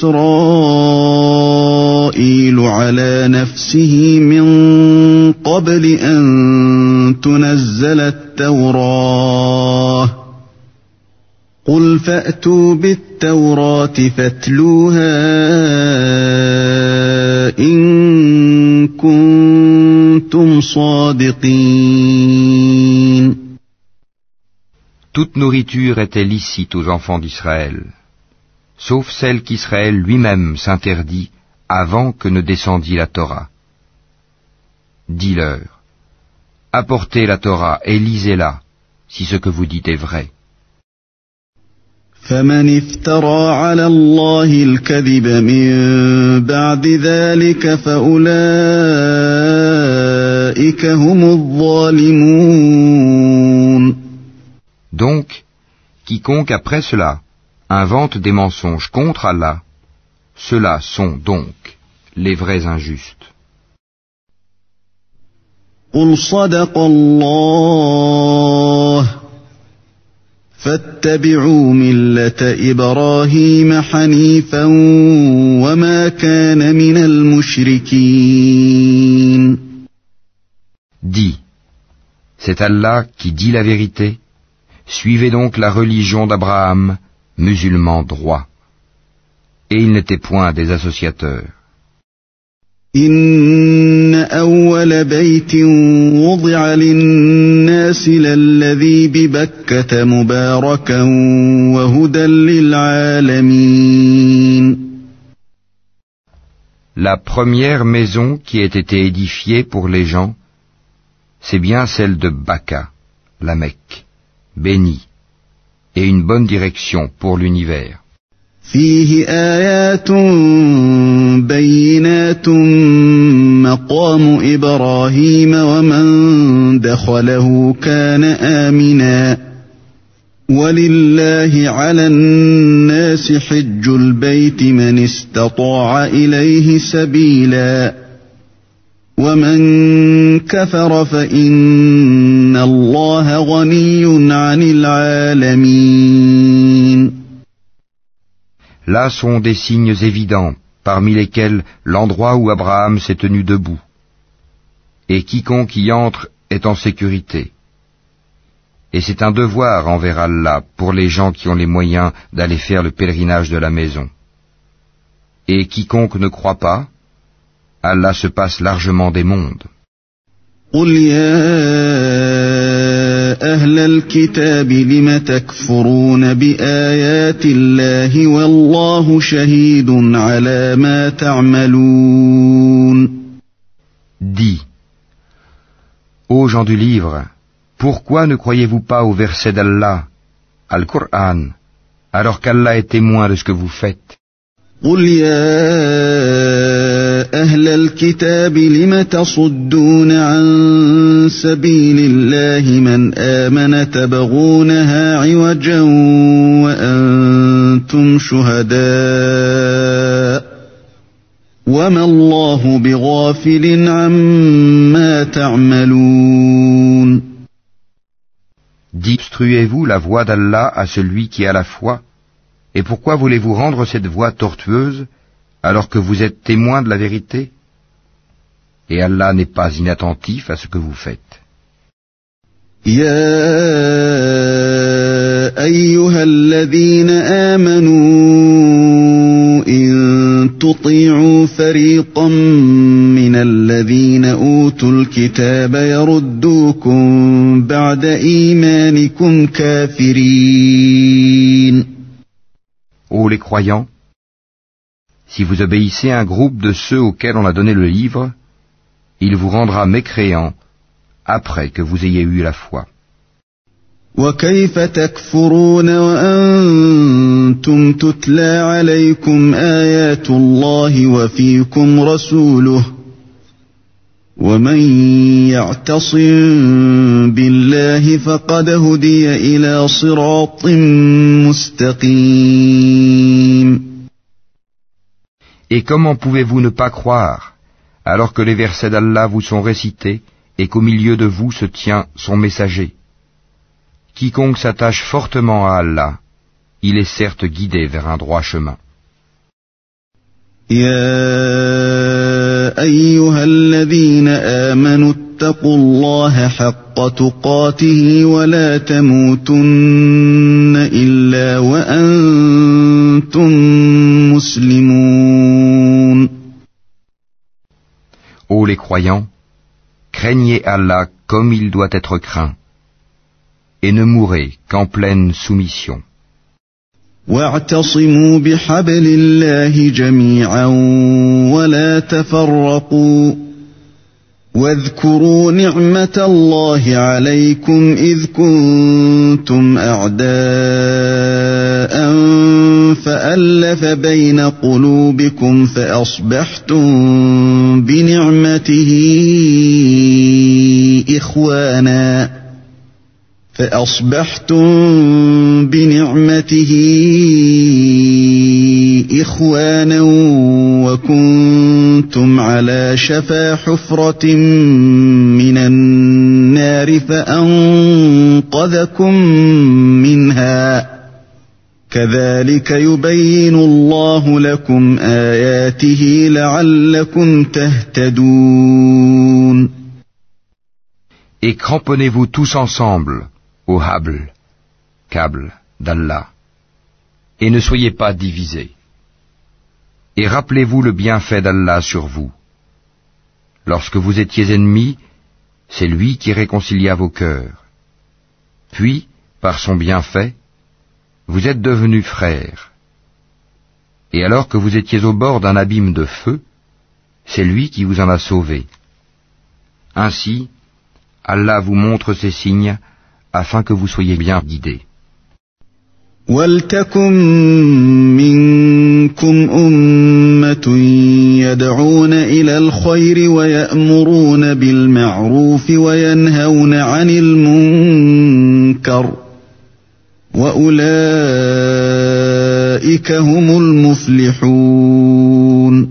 إسرائيل على نفسه من قبل أن تنزل التوراة قل فأتوا بالتوراة فاتلوها إن كنتم صادقين. Toute nourriture était licite aux enfants d'Israël, sauf celle qu'Israël lui-même s'interdit avant que ne descendît la Torah. Dis-leur, apportez la Torah et lisez-la, si ce que vous dites est vrai. فمن افترى على الله الكذب من بعد ذلك فأولئك هم الظالمون. Donc, quiconque après cela invente des mensonges contre Allah, ceux-là sont donc les vrais injustes. قل صدق الله فاتبعوا ملة إبراهيم حنيفا وما كان من المشركين. Dis, c'est Allah qui dit la vérité. Suivez donc la religion d'Abraham, musulman droit. Et il n'était point des associateurs. إن أول بيت وضع للناس للذي ببكة مباركا وهدى للعالمين. La première maison qui ait été édifiée pour les gens, c'est bien celle de Bakka, la Mecque, bénie, et une bonne direction pour l'univers. فيه آيات بينات مقام إبراهيم ومن دخله كان آمنا ولله على الناس حج البيت من استطاع إليه سبيلا ومن كفر فإن الله غني عن العالمين. Là sont des signes évidents, parmi lesquels l'endroit où Abraham s'est tenu debout. Et quiconque y entre est en sécurité. Et c'est un devoir envers Allah pour les gens qui ont les moyens d'aller faire le pèlerinage de la maison. Et quiconque ne croit pas, Allah se passe largement des mondes. قل يا أهل الكتاب لم تكفرون بآيات الله والله شهيد على ما تعملون. Dis, ô gens du livre, pourquoi ne croyez-vous pas au verset d'Allah, Al-Qur'an, alors qu'Allah est témoin de ce que vous faites? قل يا أهل الكتاب لم تصدون عن سبيل الله من آمن تبغونها عوجا وأنتم شهداء وما الله بغافل عما تعملون. Dis, obstruez-vous la voie d'Allah à celui qui a la foi? Et pourquoi voulez-vous rendre cette voie tortueuse alors que vous êtes témoin de la vérité? Et Allah n'est pas inattentif à ce que vous faites. يا أيها الذين آمنوا إن تطيعوا فريقا من الذين أوتوا الكتاب يردوكم بعد إيمانكم كافرين. Ô les croyants, si vous obéissez à un groupe de ceux auxquels on a donné le livre, il vous rendra mécréants après que vous ayez eu la foi. وكيف تكفرون وأنتم تتلى عليكم آيات الله وفيكم رسوله ومن يعتصم بالله فقد هدي إلى صراط مستقيم. Et comment pouvez-vous ne pas croire, alors que les versets d'Allah vous sont récités et qu'au milieu de vous se tient son messager? Quiconque s'attache fortement à Allah, il est certes guidé vers un droit chemin. يا أيها الذين آمنوا اتقوا الله حق تقاته ولا تموتن إلا وأنتم مسلمون. Ô les croyants, craignez Allah comme il doit être craint, et ne mourrez qu'en pleine soumission. واعتصموا بحبل الله جميعا ولا تفرقوا واذكروا نعمة الله عليكم إذ كنتم أعداء فألف بين قلوبكم فأصبحتم بنعمته إخوانا وكنتم على شفا حفرة من النار فأنقذكم منها كذلك يبين الله لكم آياته لعلكم تهتدون. Et cramponnez-vous tous ensemble au câble d'Allah, et ne soyez pas divisés. Et rappelez-vous le bienfait d'Allah sur vous. Lorsque vous étiez ennemis, c'est lui qui réconcilia vos cœurs. Puis, par son bienfait, vous êtes devenus frères. Et alors que vous étiez au bord d'un abîme de feu, c'est lui qui vous en a sauvés. Ainsi, Allah vous montre ses signes afin que vous soyez bien guidés. وَلْتَكُن مِّنكُمْ أُمَّةٌ يَدْعُونَ إِلَى الْخَيْرِ وَيَأْمُرُونَ بِالْمَعْرُوفِ وَيَنْهَوْنَ عَنِ الْمُنكَرِ وَأُولَئِكَ هُمُ الْمُفْلِحُونَ.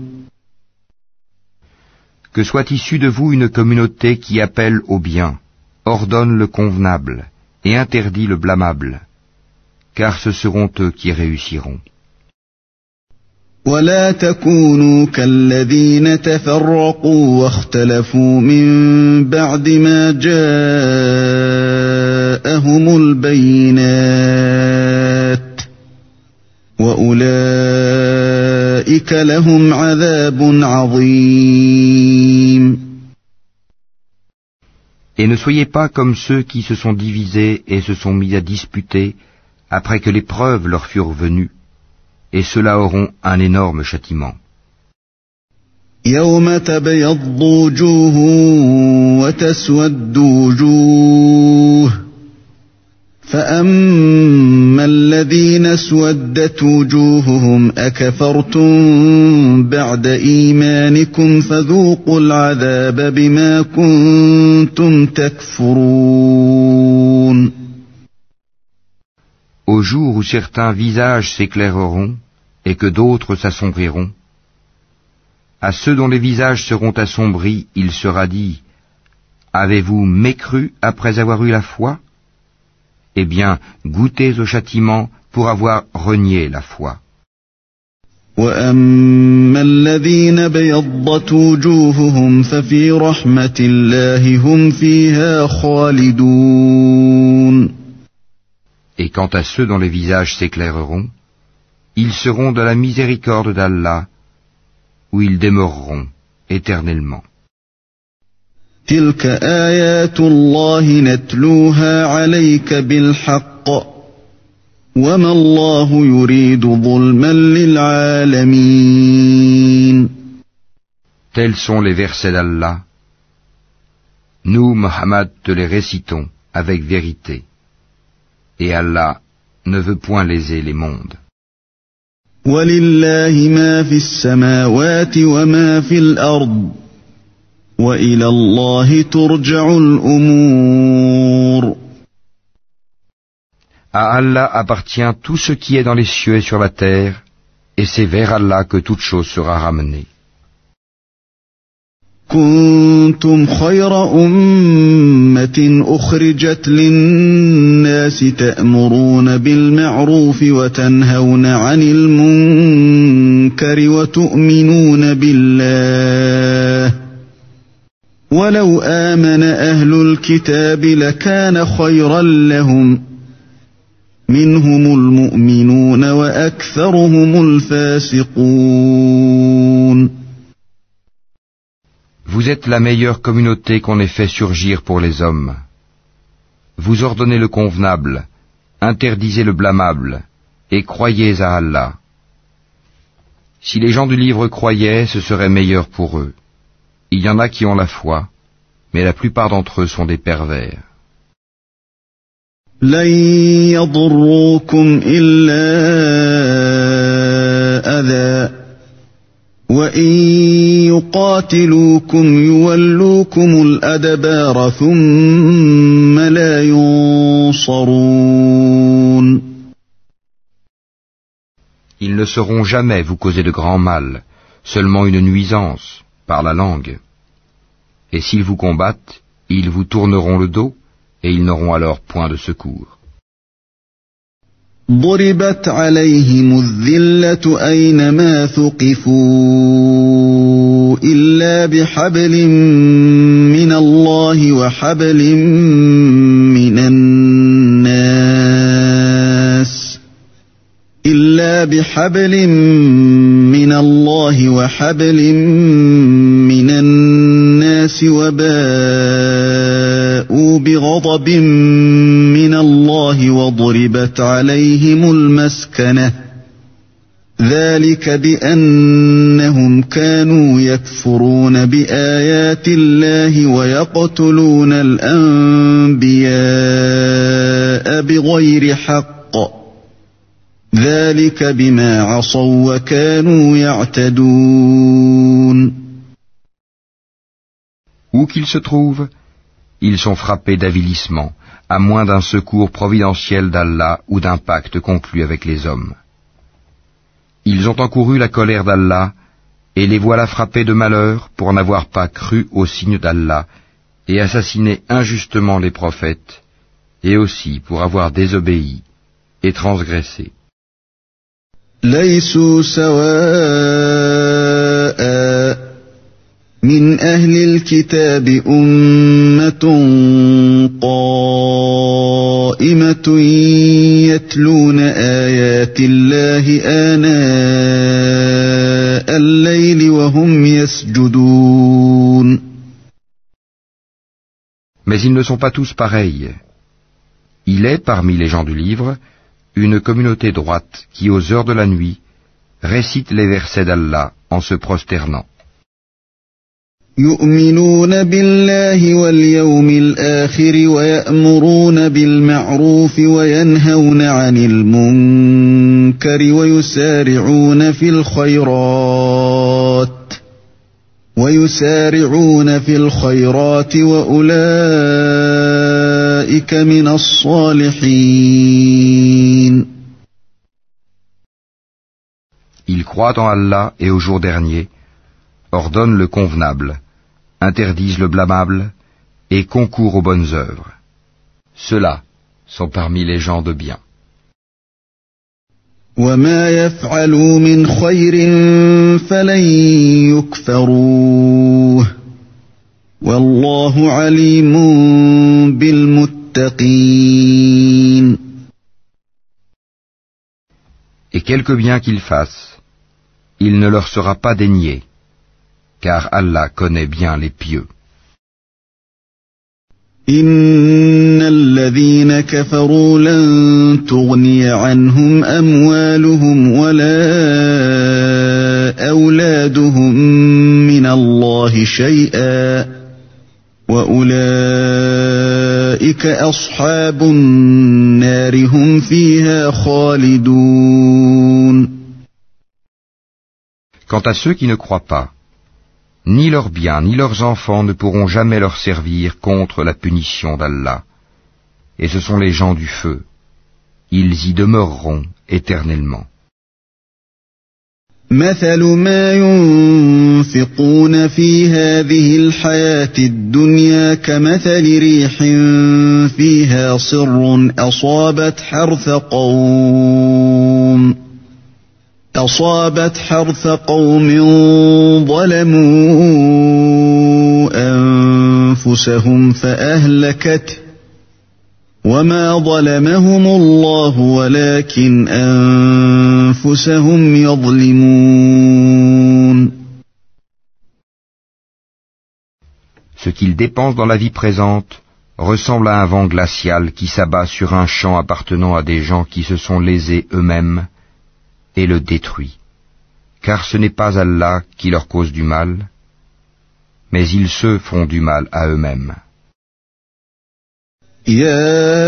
Que soit issue de vous une communauté qui appelle au bien, ordonne le convenable et interdit le blâmable, car ce seront eux qui réussiront. ولا تكونوا كالذين تفرقوا واختلفوا من بعد ما جاءهم البينات وأولئك لهم عذاب عظيم. Et ne soyez pas comme ceux qui se sont divisés et se sont mis à disputer après que les preuves leur furent venues, et ceux-là auront un énorme châtiment. يوم تبيض وجوه وتسود وجوه فأما الذين اسودت وجوههم أكفرتم بعد إيمانكم فذوقوا العذاب بما كنتم تكفرون. Au jour où certains visages s'éclaireront et que d'autres s'assombriront, à ceux dont les visages seront assombris, il sera dit : avez-vous mécru après avoir eu la foi ? Eh bien, goûtez au châtiment pour avoir renié la foi. وَأَمَّا الَّذِينَ بَيَضَّتْ وُجُوهُهُمْ فَفِي رَحْمَةِ اللَّهِ هُمْ فِيهَا خَالِدُونَ. Et quant à ceux dont les visages s'éclaireront, ils seront de la miséricorde d'Allah, où ils demeureront éternellement. تِلْكَ آيَاتُ اللَّهِ نَتْلُوهَا عَلَيْكَ بِالْحَقِّ وَمَا اللَّهُ يُرِيدُ ظُلْمًا لِلْعَالَمِينَ. Tels sont les versets d'Allah. Nous, Mohammed, te les récitons avec vérité. Et Allah ne veut point léser les mondes. وَلِلَّهِ مَا فِي السَّمَاوَاتِ وَمَا فِي الْأَرْضِ وَإِلَى اللَّهِ تُرْجَعُ الْأُمُورُ. À Allah appartient tout ce qui est dans les cieux et sur la terre, et c'est vers Allah que toute chose sera ramenée. كنتم خير أمة أخرجت للناس تأمرون بالمعروف وتنهون عن المنكر وتؤمنون بالله ولو آمن أهل الكتاب لكان خيرا لهم منهم المؤمنون وأكثرهم الفاسقون. Vous êtes la meilleure communauté qu'on ait fait surgir pour les hommes. Vous ordonnez le convenable, interdisez le blâmable, et croyez à Allah. Si les gens du livre croyaient, ce serait meilleur pour eux. Il y en a qui ont la foi, mais la plupart d'entre eux sont des pervers. لن يضروكم إلا أذى وإن يقاتلوكم يولوكم الأدبار ثم لا ينصرون. Ils ne sauront jamais vous causer de grand mal, seulement une nuisance, par la langue. Et s'ils vous combattent, ils vous tourneront le dos, et ils n'auront alors point de secours. ضربت عليهم الذلة أينما ثقفوا إلا بحبل من الله وحبل من الناس وباءوا بغضب من الله وضربت عليهم المسكنة ذلك بأنهم كانوا يكفرون بآيات الله ويقتلون الأنبياء بغير حق ذلك بما عصوا وكانوا يعتدون. Où qu'ils se trouvent, ils sont frappés d'avilissement, à moins d'un secours providentiel d'Allah ou d'un pacte conclu avec les hommes. Ils ont encouru la colère d'Allah, et les voilà frappés de malheur pour n'avoir pas cru aux signes d'Allah, et assassiné injustement les prophètes, et aussi pour avoir désobéi et transgressé. ليسوا سواء من أهل الكتاب أمة قائمة يتلون آيات الله آناء الليل وهم يسجدون. Mais ils ne sont pas tous pareils. Il est, parmi les gens du livre, une communauté droite qui, aux heures de la nuit, récite les versets d'Allah en se prosternant. يؤمنون بالله واليوم الآخر ويأمرون بالمعروف وينهون عن المنكر ويسارعون في الخيرات وأولئك من الصالحين. Ils croient en Allah et au jour dernier, ordonnent le convenable, interdisent le blâmable et concourent aux bonnes œuvres. Ceux-là sont parmi les gens de bien. وما يفعلوا من خير فلن يكفروه والله عليم بالمتقين. Et quelque bien qu'ils fassent, il ne leur sera pas dénié, car Allah connaît bien les pieux. إن الذين كفروا لن تغني عنهم أموالهم ولا أولادهم من الله شيئا وأولئك أصحاب النار هم فيها خالدون. Quant à ceux qui ne croient pas, ni leurs biens ni leurs enfants ne pourront jamais leur servir contre la punition d'Allah. Et ce sont les gens du feu. Ils y demeureront éternellement. مثل ما ينفقون في هذه الحياة الدنيا كمثل ريح فيها صر أصابت حرث قوم ظلموا أنفسهم فأهلكته وما ظلمهم الله ولكن أنفسهم يظلمون. Ce qu'ils dépensent dans la vie présente ressemble à un vent glacial qui s'abat sur un champ appartenant à des gens qui se sont lésés eux-mêmes et le détruit. Car ce n'est pas Allah qui leur cause du mal, mais ils se font du mal à eux-mêmes. يا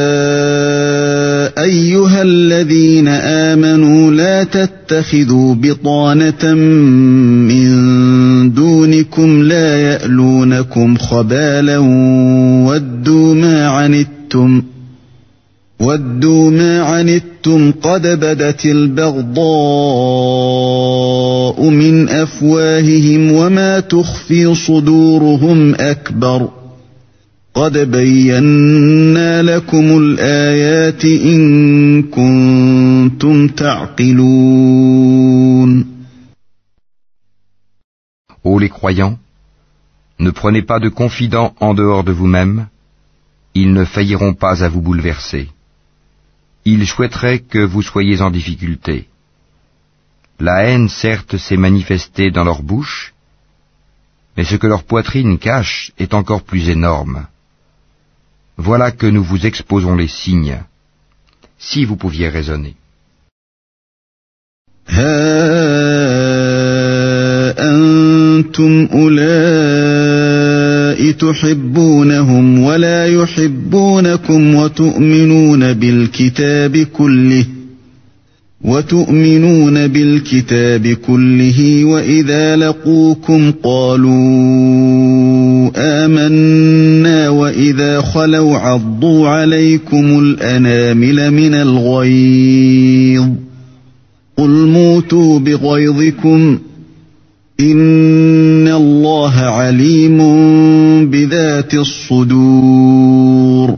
أيها الذين آمنوا لا تتخذوا بطانة من دونكم لا يألونكم خبالا ودوا ما عنتم قد بدت البغضاء من أفواههم وما تخفي صدورهم أكبر قد بينا لكم الآيات إن كنتم تعقلون. Ô les croyants, ne prenez pas de confidents en dehors de vous-même, ils ne failliront pas à vous bouleverser. Ils souhaiteraient que vous soyez en difficulté. La haine certes s'est manifestée dans leur bouche, mais ce que leur poitrine cache est encore plus énorme. Voilà que nous vous exposons les signes, si vous pouviez raisonner. أنتم أولئك تحبونهم ولا يحبونكم وتؤمنون بالكتاب كله وإذا لقوكم قالوا آمنا وإذا خلوا عضوا عليكم الأنامل من الغيظ قل موتوا بغيظكم إن الله عليم بذات الصدور.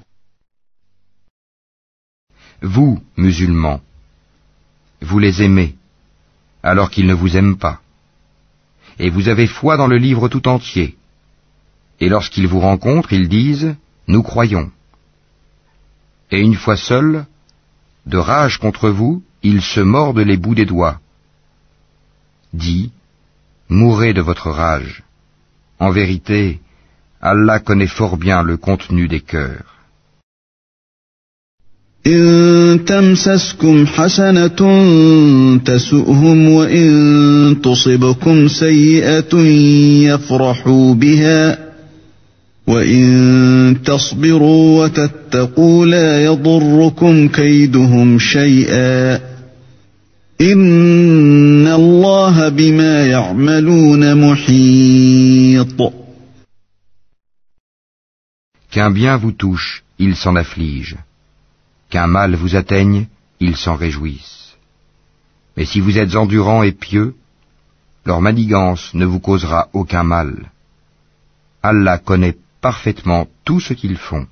Vous, musulmans, vous les aimez, alors qu'ils ne vous aiment pas. Et vous avez foi dans le livre tout entier. Et lorsqu'ils vous rencontrent, ils disent « Nous croyons ». Et une fois seuls, de rage contre vous, ils se mordent les bouts des doigts. Dis, mourrez de votre rage. En vérité, Allah connaît fort bien le contenu des cœurs. إن تمسسكم حسنة تسؤهم وإن تصبكم سيئة يفرحوا بها وإن تصبروا وتتقوا لا يضركم كيدهم شيئا إن الله بما يعملون محيط. Qu'un bien vous touche, ils s'en affligent. Qu'un mal vous atteigne, ils s'en réjouissent. Mais si vous êtes endurants et pieux, leur manigance ne vous causera aucun mal. Allah connaît parfaitement tout ce qu'ils font.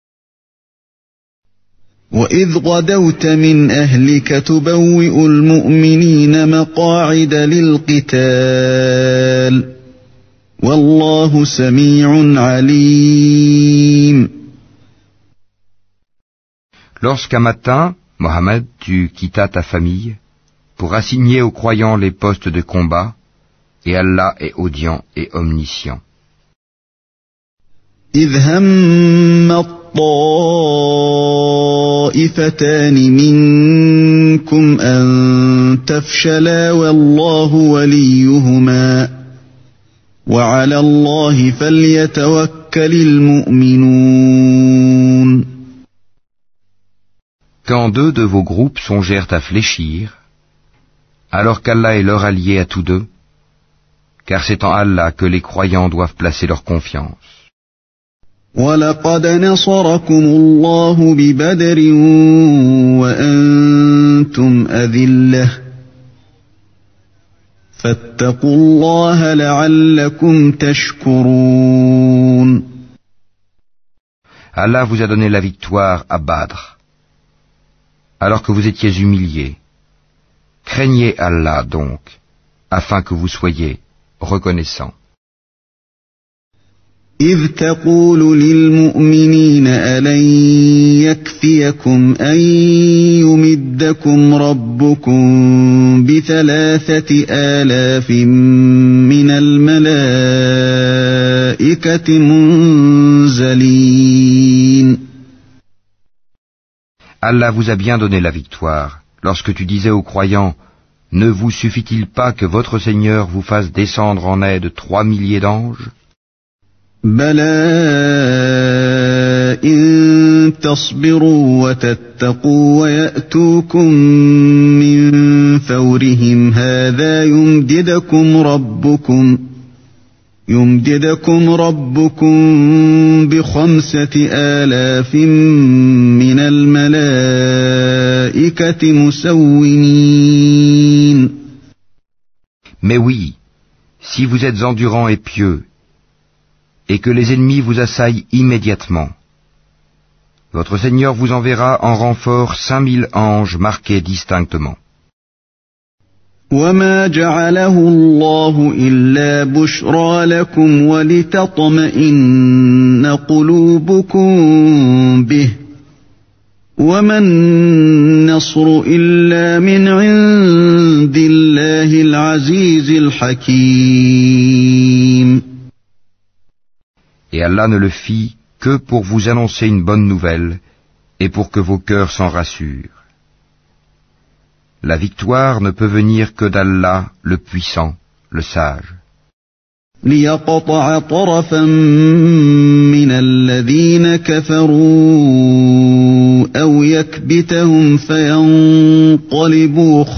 وَإِذْ غَدَوْتَ مِنْ أَهْلِكَ تُبَوِّئُ الْمُؤْمِنِينَ مَقَاعِدَ لِلْقِتَالِ وَاللَّهُ سَمِيعٌ عَلِيمٌ. Lorsqu'un matin, Mohammed, tu quittas ta famille pour assigner aux croyants les postes de combat, et Allah est audient et omniscient. إِذْ هَمَّ الطَّائِفَتَانِ مِنكُمْ أَن تَفْشَلَا وَاللَّهُ وَلِيُّهُمَا وَعَلَى اللَّهِ فَلْيَتَوَكَّلِ الْمُؤْمِنُونَ. Quand deux de vos groupes songèrent à fléchir, alors qu'Allah est leur allié à tous deux, car c'est en Allah que les croyants doivent placer leur confiance. وَلَقَدْ نَصَرَكُمُ اللَّهُ بِبَدْرٍ وَأَنْتُمْ أَذِلَّةٌ فاتقوا الله لعلكم تشكرون. Allah vous a donné la victoire à Badr, alors que vous étiez humiliés. Craignez Allah donc, afin que vous soyez reconnaissants. إذ تقول للمؤمنين ألن يكفيكم أن يمدكم ربكم ب3,000 من الملائكة منزلين. Allah vous a bien donné la victoire, lorsque tu disais aux croyants, ne vous suffit-il pas que votre Seigneur vous fasse descendre en aide 3 milliers d'anges? بلى إن تصبروا وتتقوا ويأتوكم من فورهم هذا يمددكم ربكم ب5,000 من الملائكة مسومين. Mais oui, si vous êtes endurants et pieux, et que les ennemis vous assaillent immédiatement, votre Seigneur vous enverra en renfort 5,000 anges marqués distinctement. وما جعله الله إلا بشرى لكم ولتطمئن قلوبكم به وما النصر إلا من عند الله العزيز الحكيم. Et Allah ne le fit que pour vous annoncer une bonne nouvelle et pour que vos cœurs s'en rassurent. La victoire ne peut venir que d'Allah, le puissant, le sage. ليقطع طرفا من الذين كفروا أو يكبتهم فينقلبوا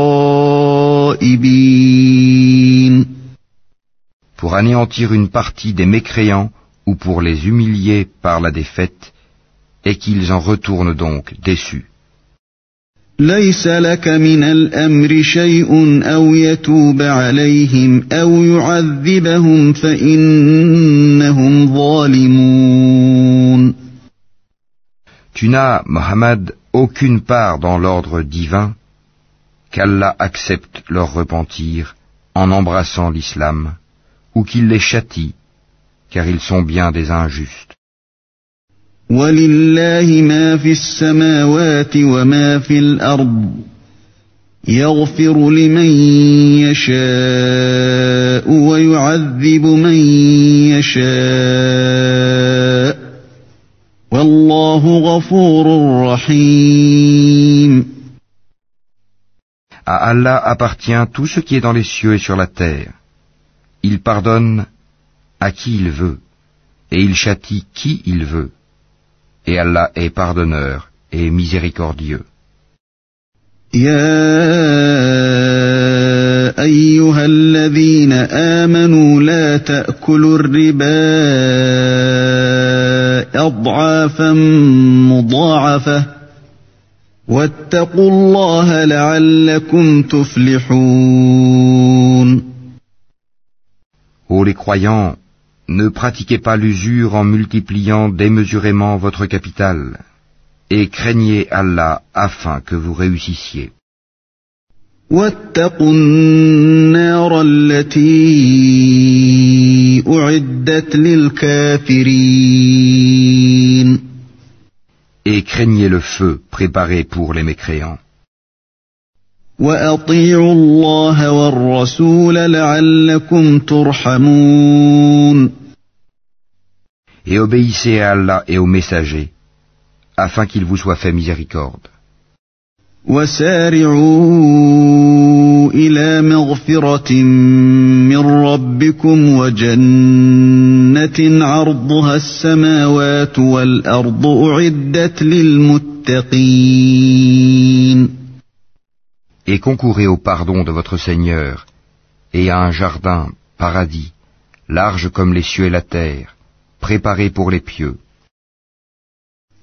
خائبين. Pour anéantir une partie des mécréants ou pour les humilier par la défaite, et qu'ils en retournent donc déçus. ليس لك من الأمر شيء أو يتوب عليهم أو يعذبهم فإنهم ظالمون. Tu n'as, Mohammed, aucune part dans l'ordre divin, qu'Allah accepte leur repentir en embrassant l'islam, ou qu'il les châtie, car ils sont bien des injustes. وَلِلَّهِ مَا فِي السَّمَاوَاتِ وَمَا فِي الْأَرْضِ يَغْفِرُ لِمَن يَشَاءُ وَيُعَذِّبُ مَن يَشَاءُ وَاللَّهُ غَفُورٌ رَّحِيمٌ. À Allah appartient tout ce qui est dans les cieux et sur la terre. Il pardonne à qui il veut, et il châtie qui il veut. Et Allah est pardonneur et miséricordieux. يا أيها الذين آمنوا لا تأكلوا الربا أضعافا مضاعفة واتقوا الله لعلكم تفلحون. Ô les croyants, ne pratiquez pas l'usure en multipliant démesurément votre capital, et craignez Allah afin que vous réussissiez. واتقوا النار التي أعدت للكافرين. Et craignez le feu préparé pour les mécréants. وأطيعوا الله والرسول لعلكم ترحمون. Et obéissez à Allah et aux messagers, afin qu'il vous soit fait miséricorde. وسارعوا إلى مغفرة من ربكم وجنة عرضها السماوات والأرض أعدت للمتقين. Et concourez au pardon de votre Seigneur, et à un jardin, paradis, large comme les cieux et la terre, préparé pour les pieux.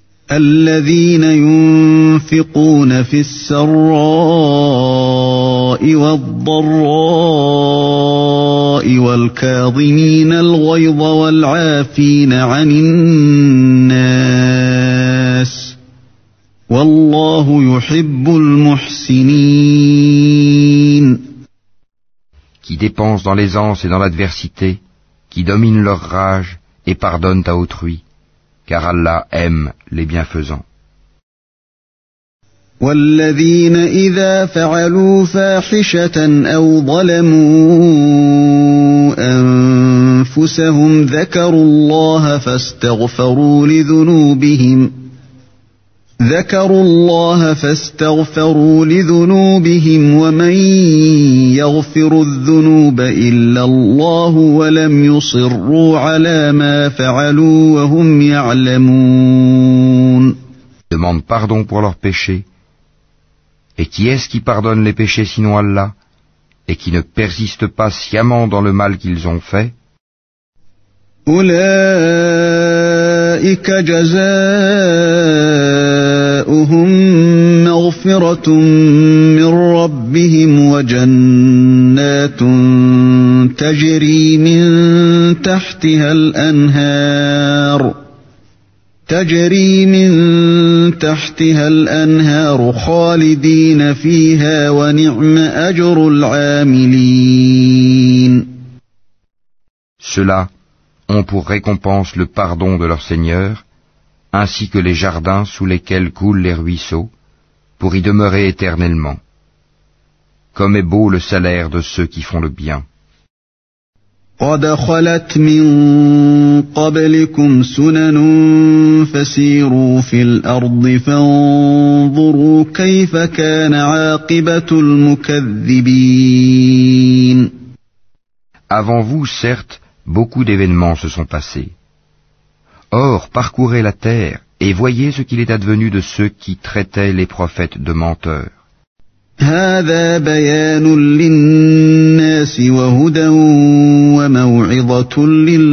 الذين ينفقون في السراء بالسراء والضراء والكاظمين الغيظ والعافين عن الناس والله يحب المحسنين. Qui dépensent dans l'aisance et dans l'adversité, qui dominent leur rage et pardonnent à autrui, car Allah aime les bienfaisants. والذين إذا فعلوا فاحشة أو ظلموا أنفسهم ذكروا الله فاستغفروا لذنوبهم ومن يغفر الذنوب إلا الله ولم يصروا على ما فعلوا وهم يعلمون. Demandent pardon pour leurs péchés. Et qui est-ce qui pardonne les péchés sinon Allah, et qui ne persiste pas sciemment dans le mal qu'ils ont fait? أولئك جزاؤهم مغفرة من ربهم وجنات تجري من تحتها الأنهار خالدين فيها ونعم أجر العاملين. Ceux-là ont pour récompense le pardon de leur Seigneur, ainsi que les jardins sous lesquels coulent les ruisseaux, pour y demeurer éternellement. Comme est beau le salaire de ceux qui font le bien. قد خلت من قبلكم سنن فسيروا في الأرض فانظروا كيف كان عاقبة المكذبين. Avant vous, certes, beaucoup d'événements se sont passés. Or, parcourez la terre et voyez ce qu'il est advenu de ceux qui traitaient les prophètes de menteurs. هذا بيان للناس وهدى وموعظة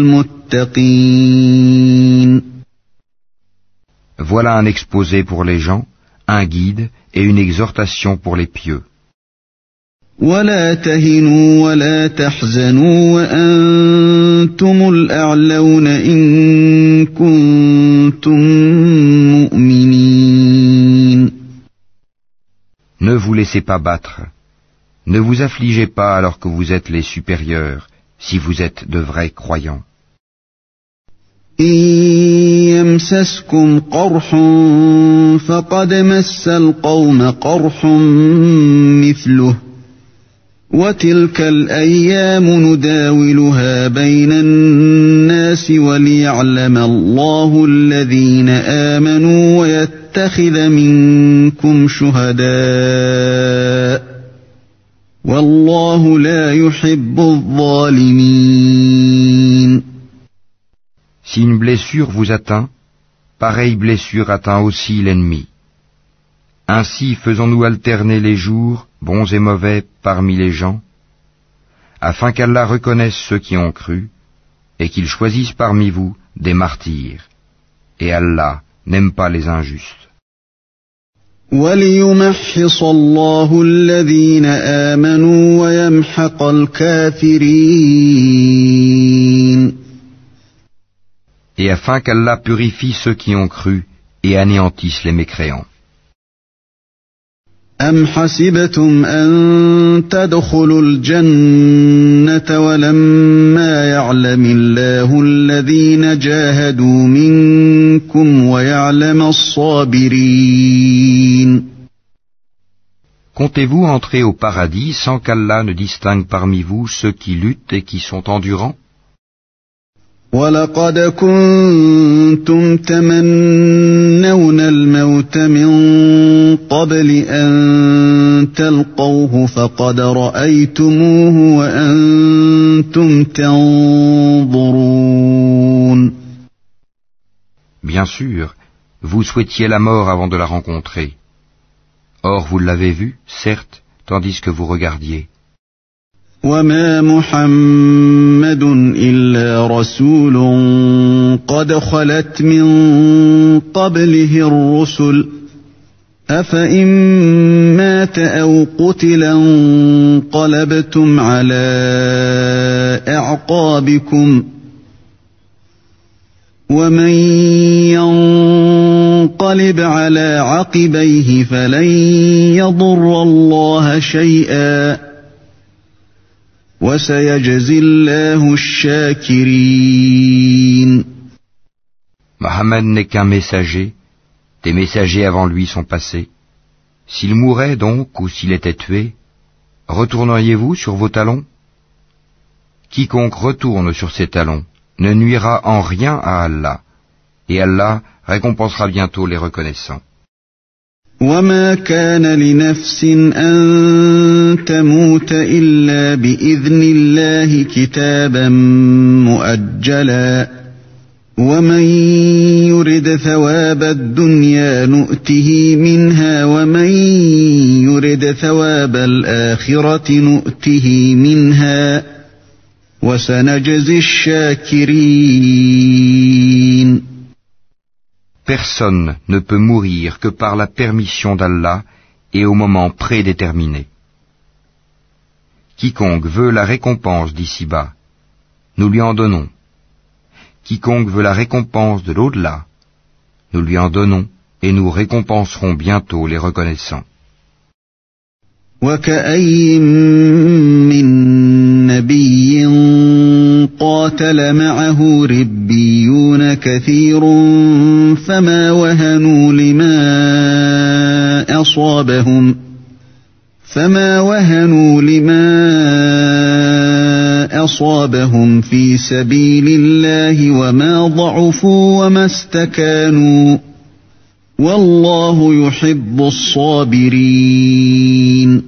للمتقين. Voilà un exposé pour les gens, un guide et une exhortation pour les pieux. ولا تهنوا ولا تحزنوا وأنتم الأعلون إن كنتم مؤمنين. Ne vous laissez pas battre, ne vous affligez pas alors que vous êtes les supérieurs, si vous êtes de vrais croyants. إن يمسسكم قرح فقد مس القوم قرح مثله وتلك الأيام نداولها بين الناس وليعلم الله الذين آمنوا ويتخذ منكم شهداء والله لا يحب الظالمين. Si une blessure vous atteint, pareille blessure atteint aussi l'ennemi. Ainsi faisons-nous alterner les jours, bons et mauvais, parmi les gens, afin qu'Allah reconnaisse ceux qui ont cru, et qu'il choisisse parmi vous des martyrs. Et Allah n'aime pas les injustes. وَلِيُمَحِّصَ اللَّهُ الَّذِينَ آمَنُوا وَيَمْحَقَ الْكَافِرِينَ. Et afin qu'Allah purifie ceux qui ont cru et anéantisse les mécréants. أَمْ حَسِبْتُمْ أَن تَدْخُلُوا الْجَنَّةَ وَلَمَّا يَعْلَمِ اللَّهُ الَّذِينَ جَاهَدُوا مِنكُمْ وَيَعْلَمَ الصَّابِرِينَ. Comptez-vous entrer au paradis sans qu'Allah ne distingue parmi vous ceux qui luttent et qui sont endurants? وَلَقَدْ كُنْتُمْ تَمَنَّوْنَ الْمَوْتَ مِنْ قَبْلِ أَنْ تَلْقَوْهُ فَقَدْ رَأَيْتُمُوهُ وَأَنْتُمْ تَنْظُرُونَ. Bien sûr, vous souhaitiez la mort avant de la rencontrer. Or vous l'avez vue, certes, tandis que vous regardiez. وَمَا مُحَمَّدٌ إِلَّا رَسُولٌ قَدْ خَلَتْ مِن قَبْلِهِ الرُّسُلُ أفإن مات أو قتل انقلبتم على أعقابكم ومن ينقلب على عقبيه فلن يضر الله شيئا وسيجزي الله الشاكرين. Mohammed n'est qu'un messager, des messagers avant lui sont passés. S'il mourait donc ou s'il était tué, retourneriez-vous sur vos talons? Quiconque retourne sur ses talons ne nuira en rien à Allah, et Allah récompensera bientôt les reconnaissants. وما كان لنفس أن تموت إلا بإذن الله كتابا مؤجلا ومن يرد ثواب الدنيا نؤته منها ومن يرد ثواب الآخرة نؤته منها وسنجزي الشاكرين. Personne ne peut mourir que par la permission d'Allah et au moment prédéterminé. Quiconque veut la récompense d'ici-bas, nous lui en donnons. Quiconque veut la récompense de l'au-delà, nous lui en donnons et nous récompenserons bientôt les reconnaissants. وكأين من نبي قاتل معه ربيون كثير فما وهنوا لما أصابهم في سبيل الله وما ضعفوا وما استكانوا والله يحب الصابرين.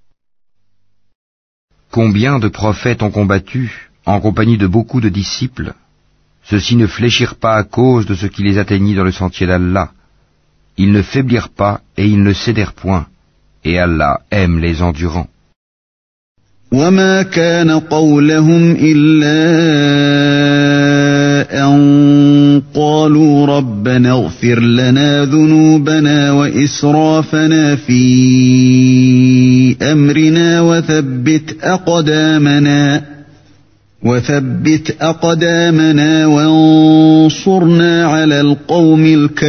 Combien de prophètes ont combattu, en compagnie de beaucoup de disciples? Ceux-ci ne fléchirent pas à cause de ce qui les atteignit dans le sentier d'Allah. Ils ne faiblirent pas et ils ne cédèrent point. Et Allah aime les endurants. وما كان قولهم إلا أن قالوا ربنا اغفر لنا ذنوبنا وإسرافنا في أمرنا وثبت أقدامنا وانصرنا على القوم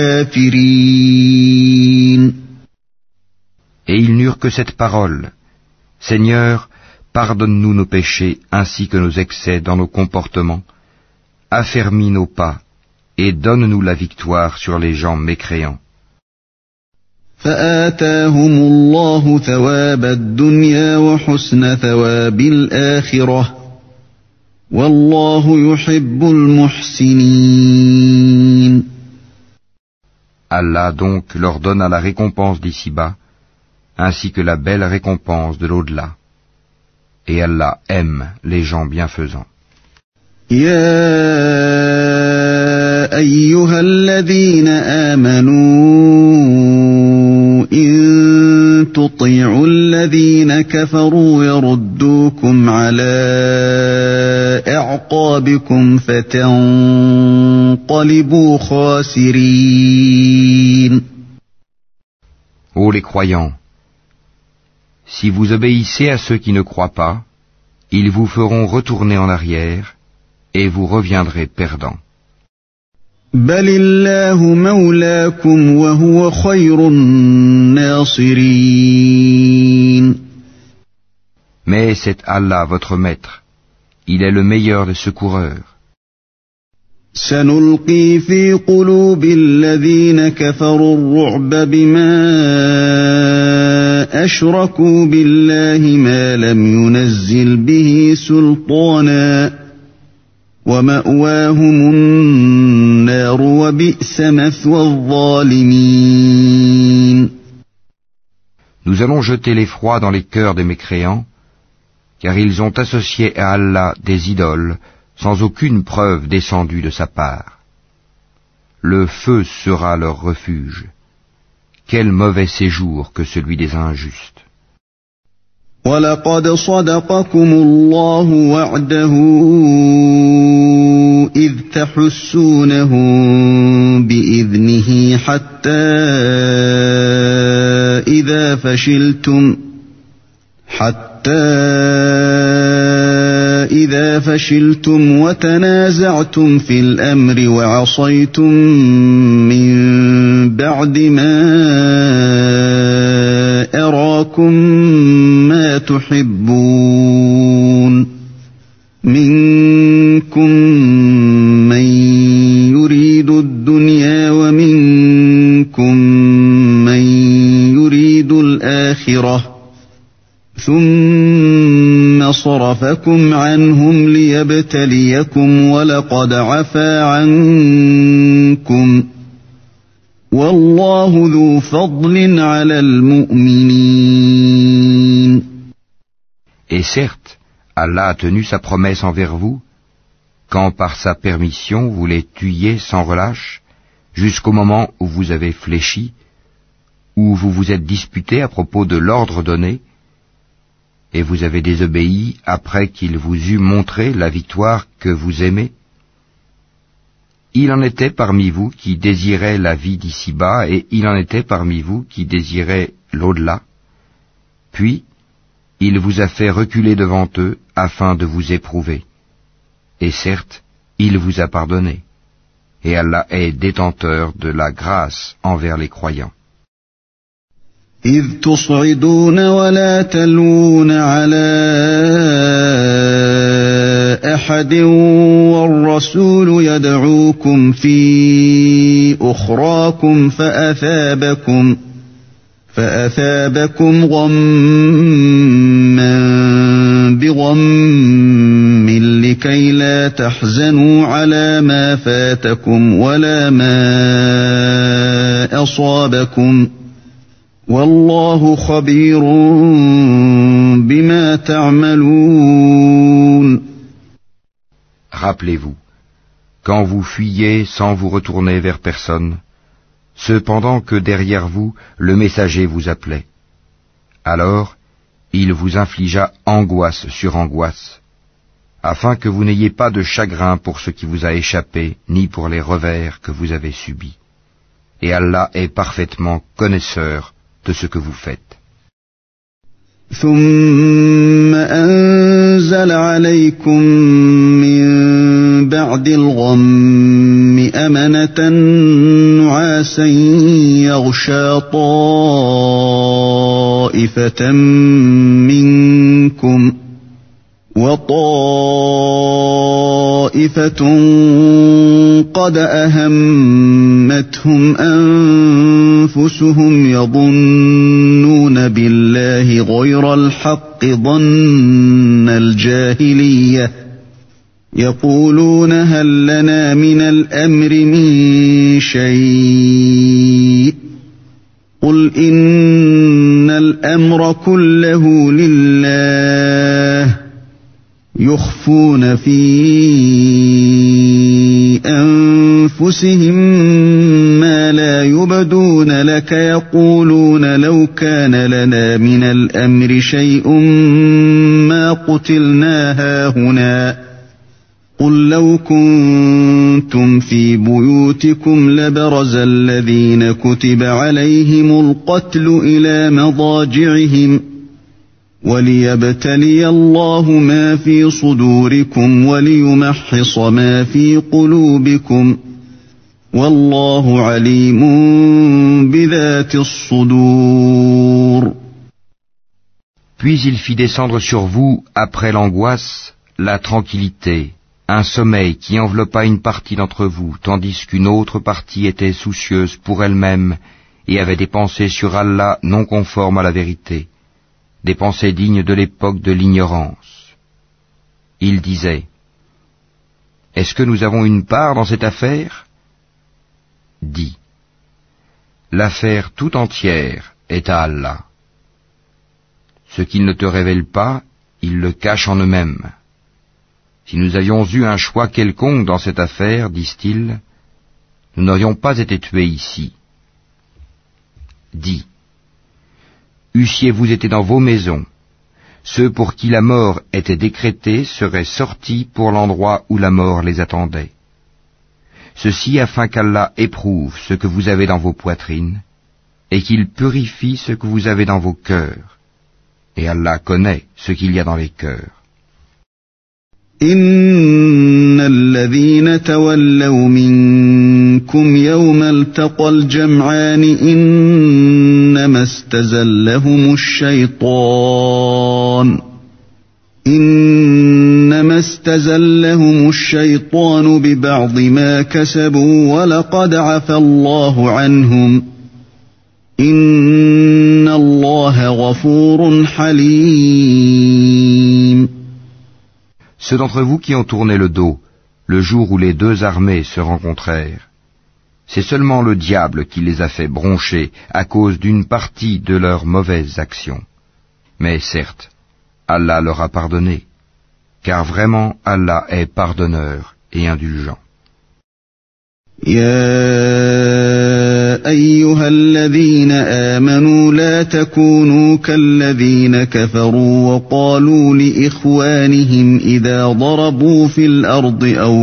الكافرين. Et ils n'eurent que cette parole: Seigneur, pardonne-nous nos péchés ainsi que nos excès dans nos comportements, affermis nos pas et donne-nous la victoire sur les gens mécréants. فآتاهم الله ثواب الدنيا وحسن ثواب الآخرة والله يحب المحسنين. Allah donc leur donna la récompense d'ici-bas ainsi que la belle récompense de l'au-delà. Et Allah aime les gens bienfaisants. يا أيها الذين آمنوا إن تطيعوا الذين كفروا يردوكم على أعقابكم فتنقلبوا خاسرين. Ô les croyants, si vous obéissez à ceux qui ne croient pas, ils vous feront retourner en arrière et vous reviendrez perdants. بل الله مولاكم وهو خير الناصرين. Mais c'est Allah votre maître, il est le meilleur des secoureurs. سنلقي في قلوب الذين كفروا الرعب بما أشركوا بالله ما لم ينزل به سلطانا ومأواهم النار وبئس مثوى الظالمين. Nous allons jeter l'effroi dans les cœurs des mécréants, car ils ont associé à Allah des idoles sans aucune preuve descendue de sa part. Le feu sera leur refuge. Quel mauvais séjour que celui des injustes. وَلَقَدْ صَدَقَكُمُ اللَّهُ وَعْدَهُ إِذْ تَحُسُّونَهُم بِإِذْنِهِ حَتَّى إذا فشلتم وتنازعتم في الأمر وعصيتم من بعد ما أراكم ما تحبون منكم من يريد الدنيا ومنكم من يريد الآخرة ثم صرفكم عنهم ليبتليكم ولقد عفا عنكم والله ذو فضل على المؤمنين. Et certes, Allah a tenu sa promesse envers vous, quand par sa permission vous les tuiez sans relâche, jusqu'au moment où vous avez fléchi, où vous vous êtes disputé à propos de l'ordre donné, et vous avez désobéi après qu'il vous eût montré la victoire que vous aimez. Il en était parmi vous qui désiraient la vie d'ici-bas, et il en était parmi vous qui désiraient l'au-delà. Puis, il vous a fait reculer devant eux afin de vous éprouver. Et certes, il vous a pardonné. Et Allah est détenteur de la grâce envers les croyants. إذ تصعدون ولا تلوون على أحد والرسول يدعوكم في أخراكم فأثابكم غما بغم لكي لا تحزنوا على ما فاتكم ولا ما أصابكم والله خبير بما تعملون. Rappelez-vous, quand vous fuyez sans vous retourner vers personne, cependant que derrière vous le messager vous appelait. Alors, il vous infligea angoisse sur angoisse, afin que vous n'ayez pas de chagrin pour ce qui vous a échappé, ni pour les revers que vous avez subis. Et Allah est parfaitement connaisseur de ce que vous faites. ثم أنزل عليكم من بعد الغم أمنة نعاسا يغشى طائفة منكم وطائفة قد أهمتهم أنفسهم يظنون بالله غير الحق ظن الجاهلية يقولون هل لنا من الأمر من شيء قل إن الأمر كله لله يخفون في أنفسهم ما لا يبدون لك يقولون لو كان لنا من الأمر شيء ما قتلنا هاهنا قل لو كنتم في بيوتكم لبرز الذين كتب عليهم القتل إلى مضاجعهم وليبتلي الله ما في صدوركم وليمحص ما في قلوبكم والله عليم بذات الصدور. Puis il fit descendre sur vous, après l'angoisse, la tranquillité, un sommeil qui enveloppa une partie d'entre vous, tandis qu'une autre partie était soucieuse pour elle-même et avait des pensées sur Allah non conformes à la vérité, des pensées dignes de l'époque de l'ignorance. Il disait: est-ce que nous avons une part dans cette affaire? Dis: l'affaire tout entière est à Allah. Ce qu'ils ne te révèlent pas, ils le cachent en eux-mêmes. Si nous avions eu un choix quelconque dans cette affaire, disent-ils, nous n'aurions pas été tués ici. Dis: eussiez-vous été dans vos maisons, ceux pour qui la mort était décrétée seraient sortis pour l'endroit où la mort les attendait. Ceci afin qu'Allah éprouve ce que vous avez dans vos poitrines, et qu'il purifie ce que vous avez dans vos cœurs. Et Allah connaît ce qu'il y a dans les cœurs. إن الذين تولوا منكم يوم التقى الجمعان إنما استزلهم الشيطان ببعض ما كسبوا ولقد عفى الله عنهم إن الله غفور حليم. Ceux d'entre vous qui ont tourné le dos, le jour où les deux armées se rencontrèrent, c'est seulement le diable qui les a fait broncher à cause d'une partie de leurs mauvaises actions. Mais certes, Allah leur a pardonné, car vraiment Allah est pardonneur et indulgent. يا أيها الذين آمنوا لا تكونوا كالذين كفروا وقالوا لإخوانهم إذا ضربوا في الأرض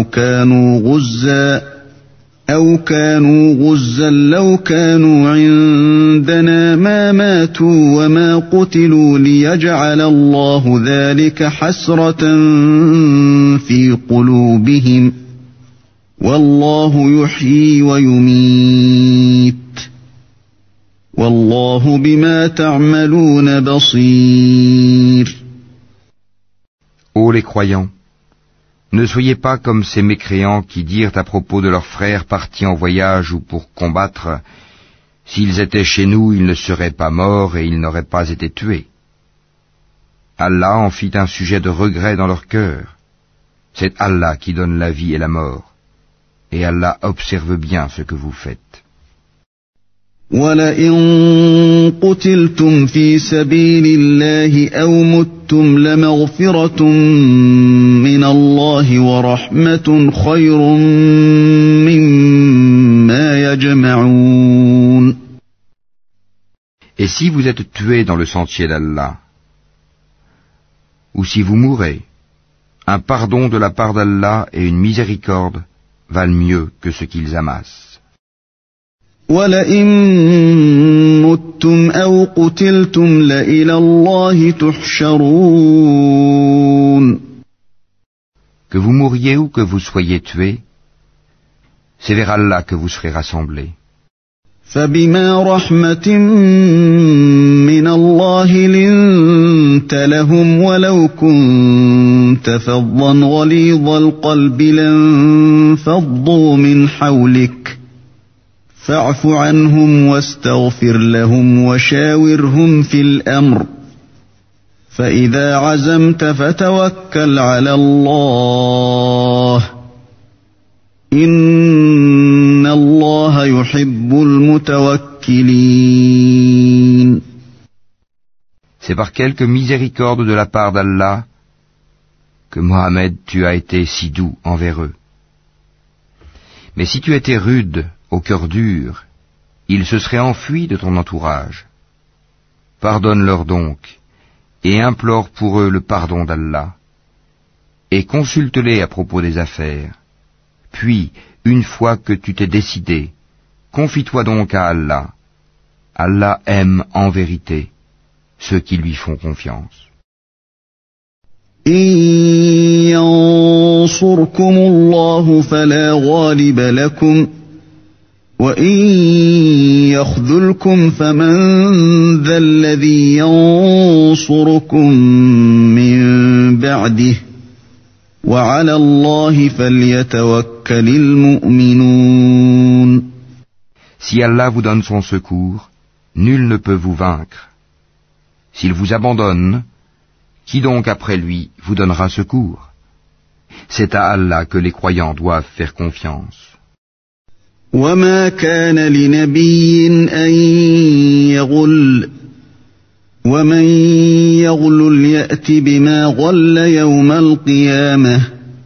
أو كانوا غزا لو كانوا عندنا ما ماتوا وما قتلوا ليجعل الله ذلك حسرة في قلوبهم والله يحيي ويميت والله بما تعملون بصير. Ô les croyants, ne soyez pas comme ces mécréants qui dirent à propos de leurs frères partis en voyage ou pour combattre, s'ils étaient chez nous, ils ne seraient pas morts et ils n'auraient pas été tués. Allah en fit un sujet de regret dans leur cœur. C'est Allah qui donne la vie et la mort. Et Allah observe bien ce que vous faites. وَلَئِن قُتِلْتُمْ فِي سَبِيلِ اللَّهِ أَوْ مُتُّمْ لَمَغْفِرَةٌ مِّنَ اللَّهِ وَرَحْمَةٌ خَيْرٌ مِّمَّا يَجْمَعُونَ. Et si vous êtes tués dans le sentier d'Allah, ou si vous mourrez, un pardon de la part d'Allah et une miséricorde valent mieux que ce qu'ils amassent. وَلَئِن مُتُّمْ أَوْ قُتِلْتُمْ لَإِلَى اللَّهِ تُحْشَرُونَ. Que vous mouriez ou que vous soyez tués, c'est vers Allah que vous serez rassemblés. فَبِمَا رَحْمَةٍ مِّنَ اللَّهِ لِنتَ لَهُمْ وَلَوْ كُنتَ فَظًّا غَلِيظَ الْقَلْبِ لَانفَضُّوا مِنْ حَوْلِكَ فاعف عنهم واستغفر لهم وشاورهم في الأمر فإذا عزمت فتوكل على الله إن الله يحب المتوكلين. C'est par quelque miséricorde de la part d'Allah que Mohammed, tu as été si doux envers eux. Mais si tu étais rude, au cœur dur, ils se seraient enfuis de ton entourage. Pardonne-leur donc, et implore pour eux le pardon d'Allah, et consulte-les à propos des affaires. Puis, une fois que tu t'es décidé, confie-toi donc à Allah. Allah aime en vérité ceux qui lui font confiance. إن ينصركم الله فلا غالب لكم وإن يخذلكم فمن ذا الذي ينصركم من بعده وعلى الله فليتوكل المؤمنون. Si Allah vous donne son secours, nul ne peut vous vaincre. S'il vous abandonne, qui donc après lui vous donnera secours? C'est à Allah que les croyants doivent faire confiance. وما كان لنبي أن يغل ومن يغل يأت بما غل يوم القيامة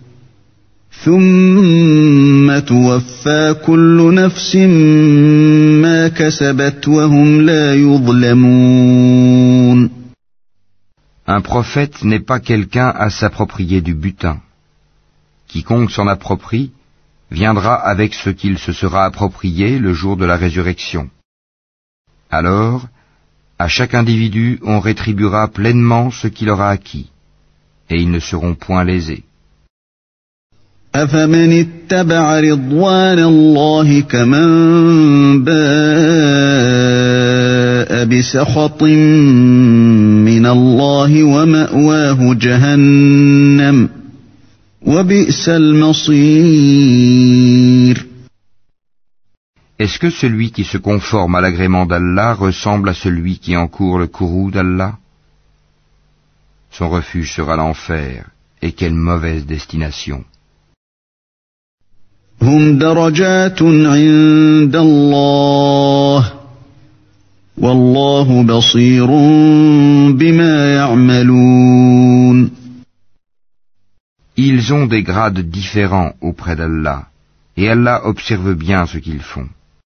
ثم توفى كل نفس ما كسبت وهم لا يظلمون. Un prophète n'est pas quelqu'un à s'approprier du butin. Quiconque s'en approprie viendra avec ce qu'il se sera approprié le jour de la résurrection. Alors, à chaque individu on rétribuera pleinement ce qu'il aura acquis, et ils ne seront point lésés. أفمن اتبع رضوان الله كمن باء بسخط من الله ومأواه جهنم وبئس المصير. Est-ce que celui qui se conforme à l'agrément d'Allah ressemble à celui qui encourt le courroux d'Allah? Son refuge sera l'enfer, et quelle mauvaise destination. هم درجات عند الله والله بصير بما يعملون. Ils ont des grades différents auprès d'Allah, et Allah observe bien ce qu'ils font.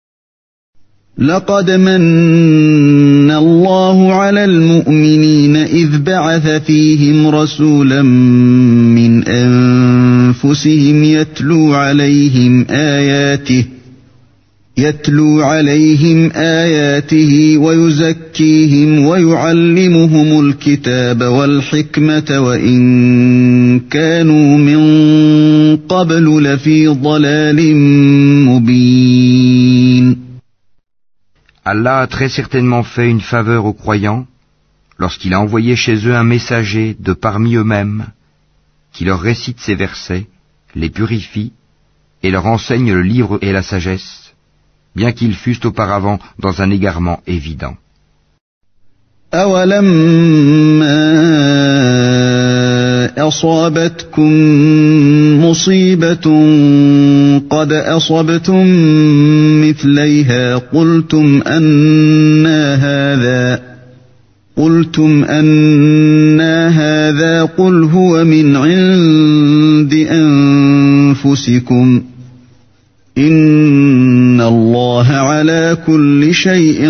لقد من الله على المؤمنين إذ بعث فيهم رسولا من أنفسهم يتلو عليهم آياته ويزكيهم ويعلمهم الكتاب والحكمة وإن كانوا من قبل لفي ضلال مبين. Allah a très certainement fait une faveur aux croyants lorsqu'il a envoyé chez eux un messager de parmi eux-mêmes qui leur récite ces versets, les purifie et leur enseigne le livre et la sagesse, bien qu'ils fussent auparavant dans un égarement évident. أصابتكم مصيبة قد أصبتم مثليها قلتم أنى هذا قل هو من عند أنفسكم إن الله على كل شيء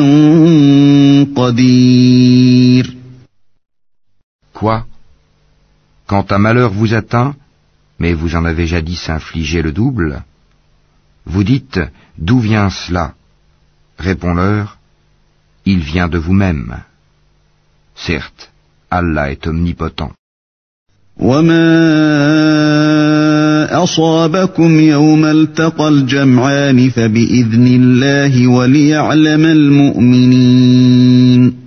قدير. Quoi? Quand un malheur vous atteint, mais vous en avez jadis infligé le double, vous dites « D'où vient cela ?» Réponds-leur « Il vient de vous-même. » Certes, Allah est omnipotent. وَمَا أَصَابَكُمْ يَوْمَ الْتَقَى الْجَمْعَانِ فَبِإِذْنِ اللَّهِ وَلِيَعْلَمَ الْمُؤْمِنِينَ.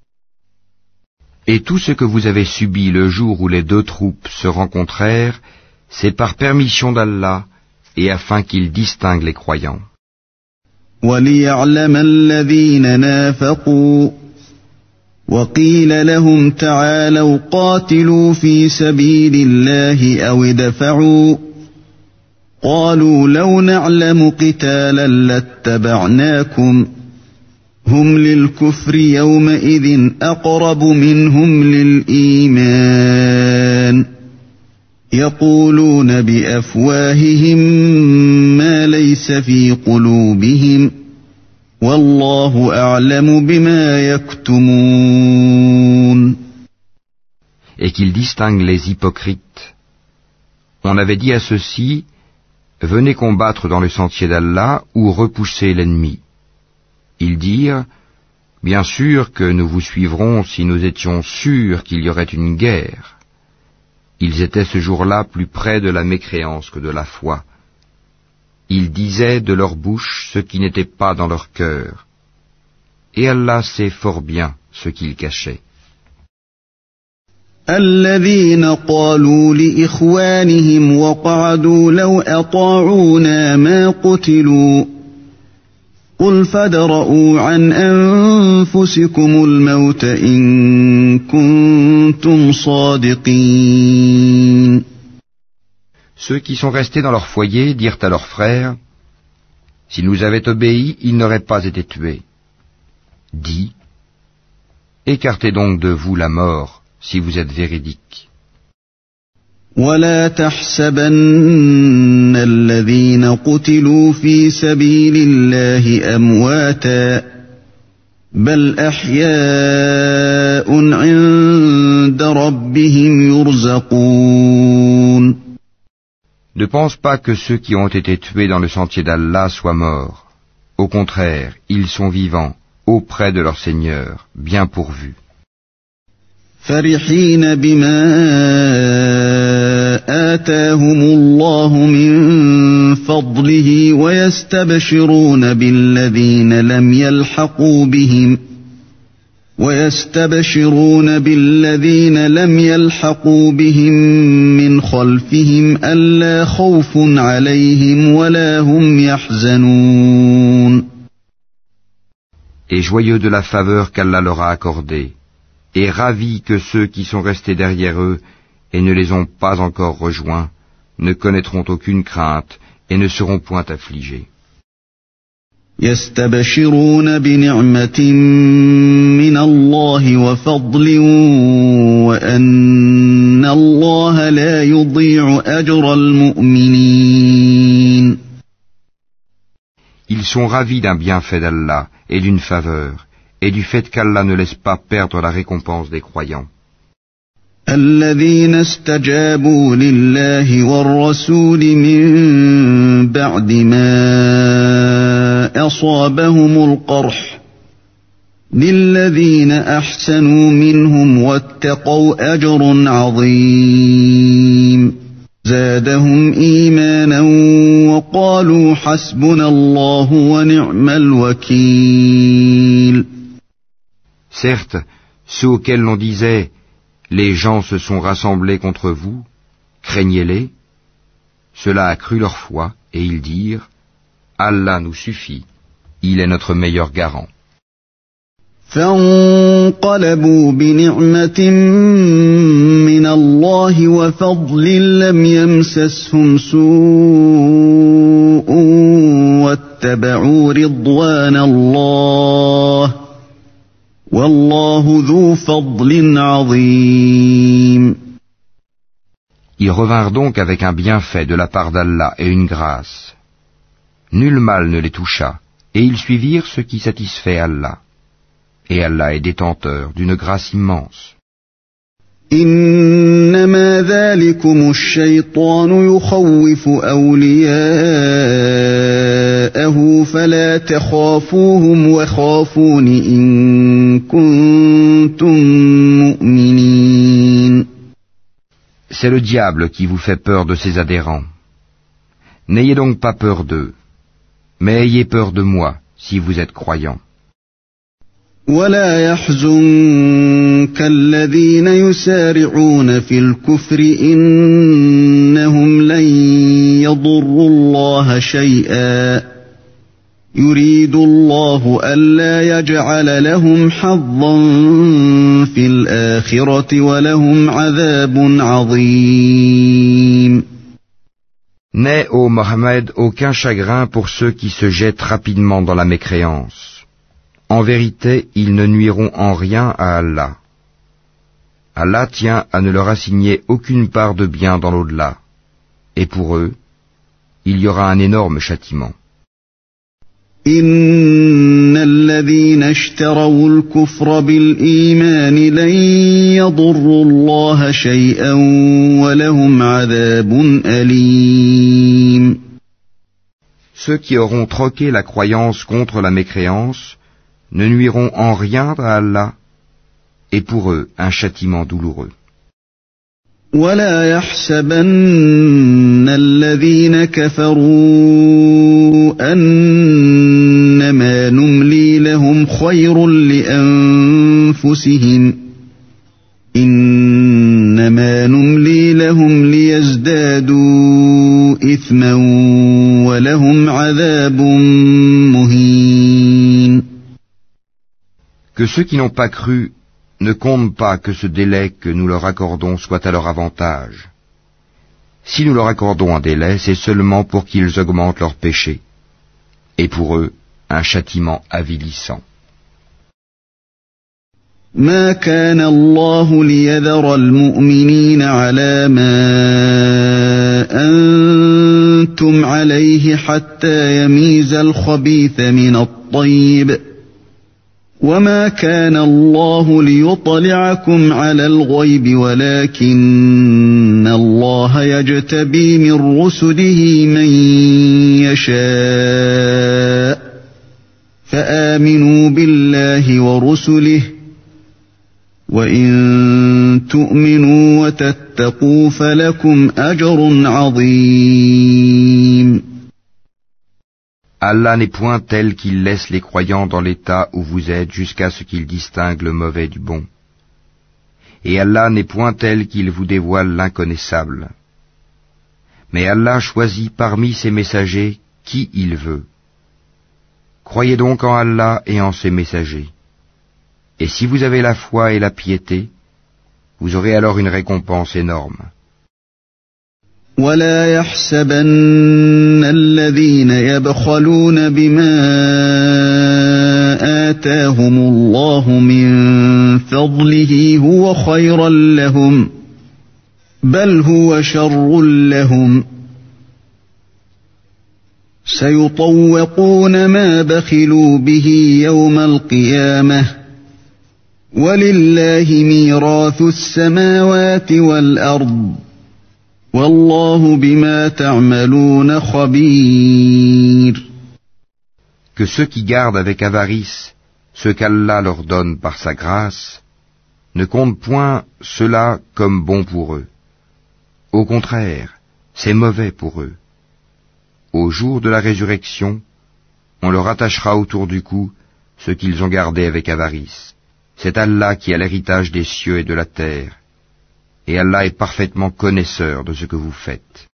Et tout ce que vous avez subi le jour où les deux troupes se rencontrèrent, c'est par permission d'Allah et afin qu'il distingue les croyants. وَلِيَعْلَمَ الَّذِينَ نَافَقُوا وَقِيلَ لَهُمْ تَعَالَوْا قَاتِلُوا فِي سَبِيلِ اللَّهِ أَوِ ادْفَعُوا قَالُوا لَوْ نَعْلَمُ قِتَالًا لَاتَّبَعْنَاكُمْ هم للكفر يومئذ أقرب منهم للإيمان يقولون بأفواههم ما ليس في قلوبهم والله أعلم بما يكتمون. Et qu'il distingue les hypocrites. On avait dit à ceux-ci, venez combattre dans le sentier d'Allah ou repoussez l'ennemi. Ils dirent, bien sûr que nous vous suivrons si nous étions sûrs qu'il y aurait une guerre. Ils étaient ce jour-là plus près de la mécréance que de la foi. Ils disaient de leur bouche ce qui n'était pas dans leur cœur. Et Allah sait fort bien ce qu'ils cachaient. الذين قالوا لإخوانهم وقعدوا لو أطاعونا ما قتلوا قل فادرءوا عن أنفسكم الموت إن كنتم صادقين. Ceux qui sont restés dans leur foyer dirent à leurs frères, s'ils nous avaient obéi, ils n'auraient pas été tués. Dis, écartez donc de vous la mort, si vous êtes véridiques. ولا تحسبن الذين قتلوا في سبيل الله أمواتا بل أحياء عند ربهم يرزقون. Ne pense pas que ceux qui ont été tués dans le sentier d'Allah soient morts. Au contraire, ils sont vivants, auprès de leur Seigneur, bien pourvus. فرحين بما آتاهم الله من فضله ويستبشرون بالذين لم يلحقوا بهم من خلفهم ألا خوف عليهم ولا هم يحزنون. Et joyeux de la faveur qu'Allah leur a accordée, et ravis que ceux qui sont restés derrière eux et ne les ont pas encore rejoints ne connaîtront aucune crainte et ne seront point affligés. يستبشرون بنعمة من الله وفضل وأن الله لا يضيع أجر المؤمنين. Ils sont ravis d'un bienfait d'Allah et d'une faveur, et du fait qu'Allah ne laisse pas perdre la récompense des croyants. الذين استجابوا لله والرسول من بعد ما أصابهم القرح للذين أحسنوا منهم واتقوا أجر عظيم زادهم إيمانا وقالوا حسبنا الله ونعم الوكيل. Certes, ceux auxquels l'on disait « Les gens se sont rassemblés contre vous, craignez-les », cela a cru leur foi, et ils dirent « Allah nous suffit, il est notre meilleur garant ». فانقلبوا بنعمة من الله وفضل لم يمسسهم سوء واتبعوا رضوان الله والله ذو فضل عظيم. Ils revinrent donc avec un bienfait de la part d'Allah et une grâce. Nul mal ne les toucha, et ils suivirent ce qui satisfait Allah. Et Allah est détenteur d'une grâce immense. إنما ذلكم الشيطان يخوف أولياءه فلا تخافوهم وخافون إن كنتم مؤمنين. C'est le diable qui vous fait peur de ses adhérents. N'ayez donc pas peur d'eux, mais ayez peur de moi si vous êtes croyants. ولا يحزنك الذين يسارعون في الكفر إنهم لن يضروا الله شيئا يريد الله ألا يجعل لهم حظا في الآخرة ولهم عذاب عظيم. N'aie, ô Mohammed, aucun chagrin pour ceux qui se jettent rapidement dans la mécréance. En vérité, ils ne nuiront en rien à Allah. Allah tient à ne leur assigner aucune part de bien dans l'au-delà. Et pour eux, il y aura un énorme châtiment. إن الذين اشتروا الكفر بالإيمان لن يضروا الله شيئا ولهم عذاب أليم. Ceux qui auront troqué la croyance contre la mécréance ne nuiront en rien à Allah, et pour eux un châtiment douloureux. ولا يحسبن الذين كفروا أنما نملي لهم خير لأنفسهم إنما نملي لهم ليزدادوا إثما ولهم عذاب مهين. Que ceux qui n'ont pas cru ne comptent pas que ce délai que nous leur accordons soit à leur avantage. Si nous leur accordons un délai, c'est seulement pour qu'ils augmentent leurs péchés, et pour eux, un châtiment avilissant. ما كان الله ليذر المؤمنين على ما أنتم عليه حتى يميز الخبيث من الطيب وما كان الله ليطلعكم على الغيب ولكن الله يجتبي من رسله من يشاء آمنوا بالله ورسله وإن تؤمنوا وتتقوا فلكم أجر عظيم. Allah n'est point tel qu'il laisse les croyants dans l'état où vous êtes jusqu'à ce qu'il distingue le mauvais du bon. Et Allah n'est point tel qu'il vous dévoile l'inconnaissable. Mais Allah choisit parmi ses messagers qui il veut. Croyez donc en Allah et en ses messagers. Et si vous avez la foi et la piété, vous aurez alors une récompense énorme. ولا يحسبن الذين يبخلون بما آتاهم الله من فضله هو خيرا لهم بل هو شر لهم سيطوقون ما بخلوا به يوم القيامة ولله ميراث السماوات والأرض والله بما تعملون خبير. Que ceux qui gardent avec avarice ce qu'Allah leur donne par sa grâce ne comptent point cela comme bon pour eux. Au contraire, c'est mauvais pour eux. Au jour de la résurrection, on leur attachera autour du cou ce qu'ils ont gardé avec avarice. C'est Allah qui a l'héritage des cieux et de la terre. Et Allah est parfaitement connaisseur de ce que vous faites.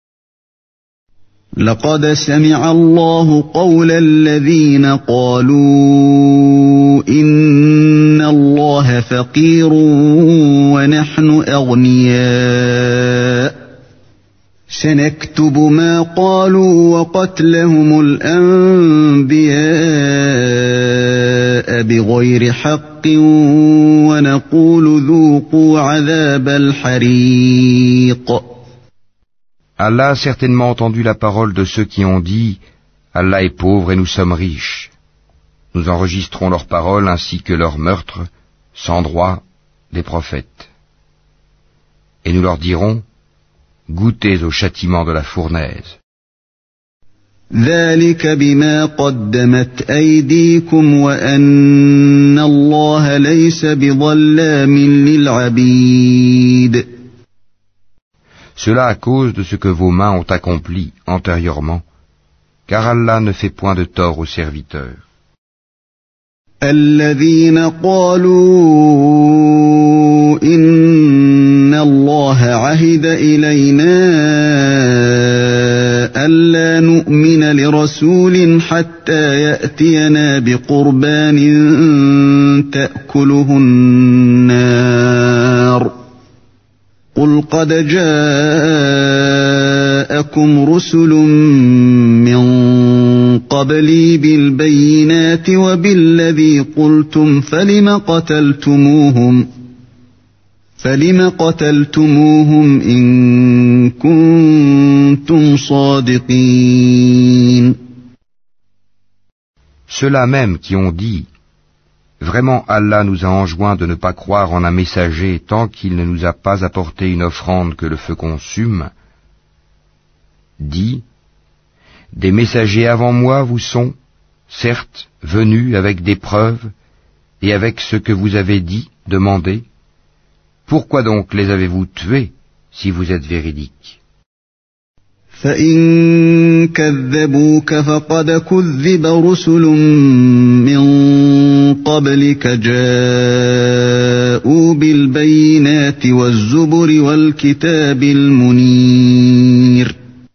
لقد سمع الله قول الذين قالوا إن الله فقير ونحن أغنياء سنكتب ما قالوا وقتلهم الأنبياء بغير حق ونقول ذوقوا عذاب الحريق. Allah a certainement entendu la parole de ceux qui ont dit « Allah est pauvre et nous sommes riches ». Nous enregistrons leurs paroles ainsi que leurs meurtres, sans droit, des prophètes. Et nous leur dirons « Goûtez au châtiment de la fournaise ». ذلك بما قدمت أيديكم وأن الله ليس بظلام للعبيد. Cela à cause de ce que vos mains ont accompli antérieurement, car Allah ne fait point de tort aux serviteurs. الذين قالوا إن الله عهد إلينا ألا نؤمن لرسول حتى يأتينا بقربان تأكله النار قل قد جاءكم رسل من قبلي بالبينات وبالذي قلتم فلم قتلتموهم إن كنتم صادقين. Ceux-là même qui ont dit « Vraiment Allah nous a enjoint de ne pas croire en un messager tant qu'il ne nous a pas apporté une offrande que le feu consume » dit « Des messagers avant moi vous sont, certes, venus avec des preuves et avec ce que vous avez dit, demandé. Pourquoi donc les avez-vous tués si vous êtes véridiques ? فإن كذبوك فقد كذب رسل من قبلك جاءوا بالبينات والزبر والكتاب المنير.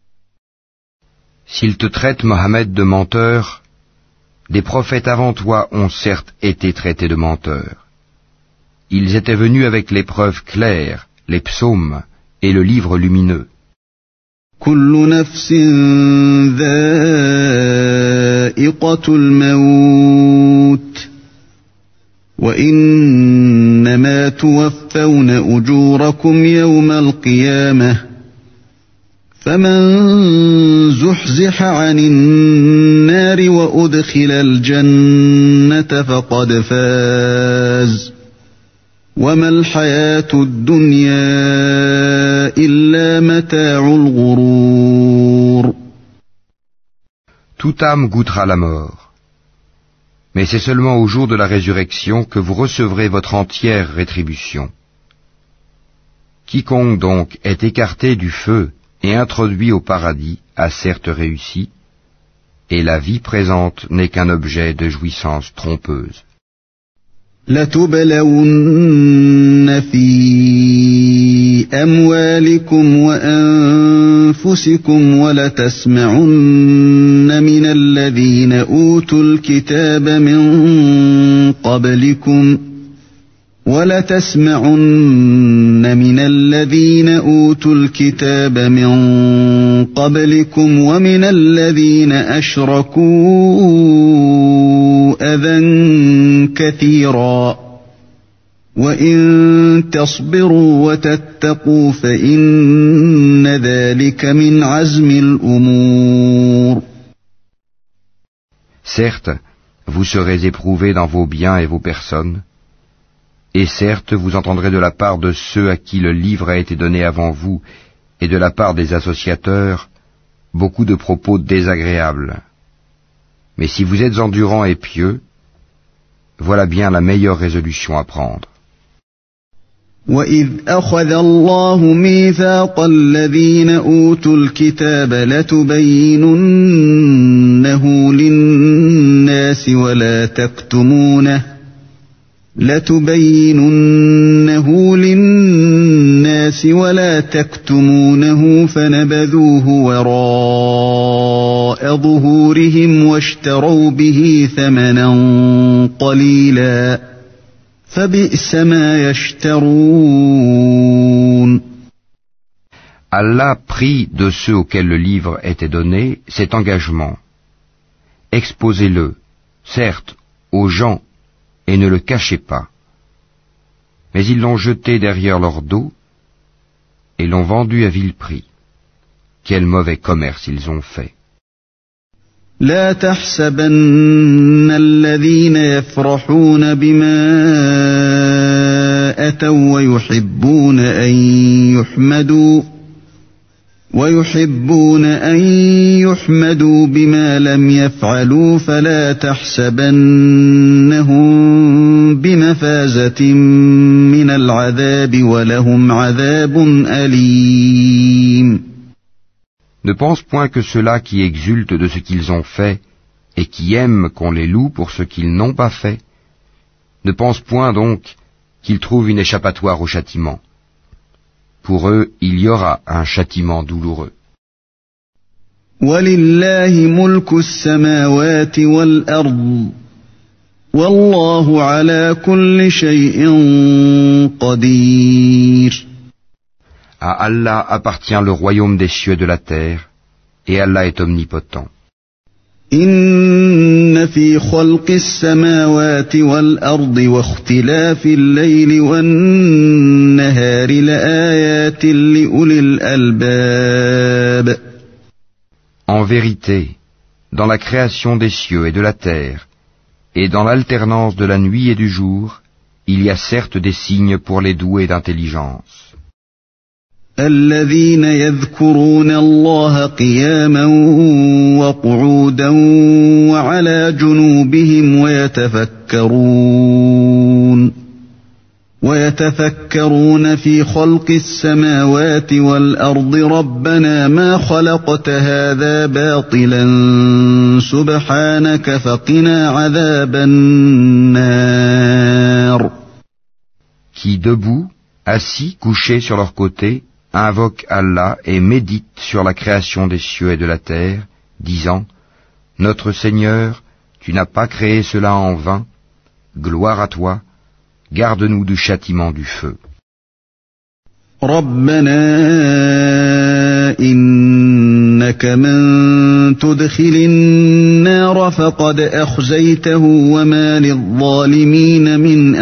S'ils te traitent, Mohammed, de menteur, des prophètes avant toi ont certes été traités de menteurs. Ils étaient venus avec les preuves claires, les psaumes et le livre lumineux. كل نفس ذائقة الموت وإنما توفون أجوركم يوم القيامة فمن زحزح عن النار وأدخل الجنة فقد فاز وما الحياة الدنيا إلا متاع الغرور. Toute âme goûtera la mort. Mais c'est seulement au jour de la résurrection que vous recevrez votre entière rétribution. Quiconque donc est écarté du feu et introduit au paradis a certes réussi, et la vie présente n'est qu'un objet de jouissance trompeuse. لتبلون في أموالكم وأنفسكم ولتسمعن من الذين أوتوا الكتاب من قبلكم ومن الذين أشركوا أذى كثيرا وإن تصبروا وتتقوا فإن ذلك من عزم الأمور. Certes, vous serez éprouvés dans vos biens et vos personnes, et certes vous entendrez de la part de ceux à qui le livre a été donné avant vous, et de la part des associateurs, beaucoup de propos désagréables. Mais si vous êtes endurants et pieux, voilà bien la meilleure résolution à prendre. وَإِذْ أَخَذَ اللَّهُ مِيثَاقَ الَّذِينَ أُوتُوا الْكِتَابَ لَتُبَيِّنُنَّهُ لِلنَّاسِ وَلَا تَكْتُمُونَهُ فَنَبَذُوهُ وَرَاءَ ظُهُورِهِمْ وَاشْتَرَوْا بِهِ ثَمَنًا قَلِيلًا فَبِئْسَ مَا يَشْتَرُونَ. Allah prit de ceux auxquels le livre était donné cet engagement. Exposez-le, certes, aux gens, et ne le cachez pas. Mais ils l'ont jeté derrière leur dos et l'ont vendu à vil prix. Quel mauvais commerce ils ont fait. لا تحسبن الذين يفرحون بما أتوا ويحبون أن يحمدوا بما لم يفعلوا فلا تحسبنهم بمفازة من العذاب ولهم عذاب أليم. Ne pense point que ceux-là qui exultent de ce qu'ils ont fait et qui aiment qu'on les loue pour ce qu'ils n'ont pas fait, ne pense point donc qu'ils trouvent une échappatoire au châtiment. Pour eux, il y aura un châtiment douloureux. وَلِلَّهِ مُلْكُ السَّمَاوَاتِ وَالْأَرْضِ وَاللَّهُ عَلَى كُلِّ شَيْءٍ قَدِيرٌ. À Allah appartient le royaume des cieux et de la terre, et Allah est omnipotent. إِنَّ فِي خَلْقِ السَّمَاوَاتِ وَالْأَرْضِ وَاخْتِلَافِ اللَّيْلِ وَالنَّهَارِ لَآيَاتٍ لِأُولِي الْأَلْبَابِ. En vérité, dans la création des cieux et de la terre, et dans l'alternance de la nuit et du jour, il y a certes des signes pour les doués d'intelligence. الذين يذكرون الله قياما وقعودا وعلى جنوبهم ويتفكرون في خلق السماوات والأرض ربنا ما خلقت هذا باطلا سبحانك فقنا عذاب النار. Qui debout, assis, couchés sur leur côté, invoquent Allah et méditent sur la création des cieux et de la terre, disant « Notre Seigneur, tu n'as pas créé cela en vain, gloire à toi, garde-nous du châtiment du feu. » رَبَّنَا إِنَّكَ مَن تُدْخِلِ النَّارَ فَقَدْ أَخْزَيْتَهُ وَمَا لِلظَّالِمِينَ مِنْ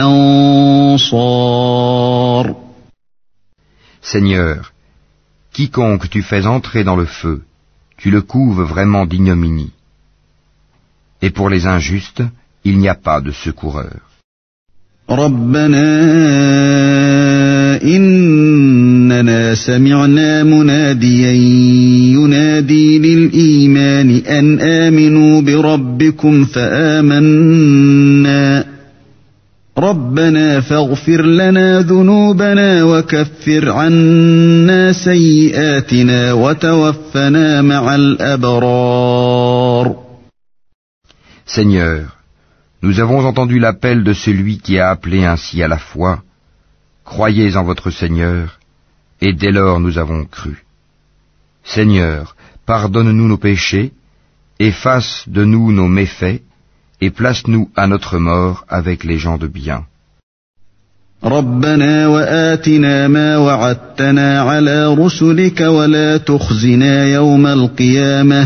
أَنصَارٍ. Seigneur, quiconque tu fais entrer dans le feu, tu le couves vraiment d'ignominie. Et pour les injustes, il n'y a pas de secoureur. رَبَّنَا إِنَّنَا سَمِعْنَا مُنَادِيًا يُنَادِي لِلْإِيمَانِ أَنْ آمِنُوا آمنوا بربكم فآمنا ربنا فاغفر لنا ذنوبنا وكفر عنا سيئاتنا وتوفنا مع الأبرار. Seigneur, nous avons entendu l'appel de celui qui a appelé ainsi à la foi. Croyez en votre Seigneur, et dès lors nous avons cru. Seigneur, pardonne-nous nos péchés, efface de nous nos méfaits, et place-nous à notre mort avec les gens de bien. ربنا وآتنا ما وعدتنا على رسلك ولا تخزنا يوم القيامة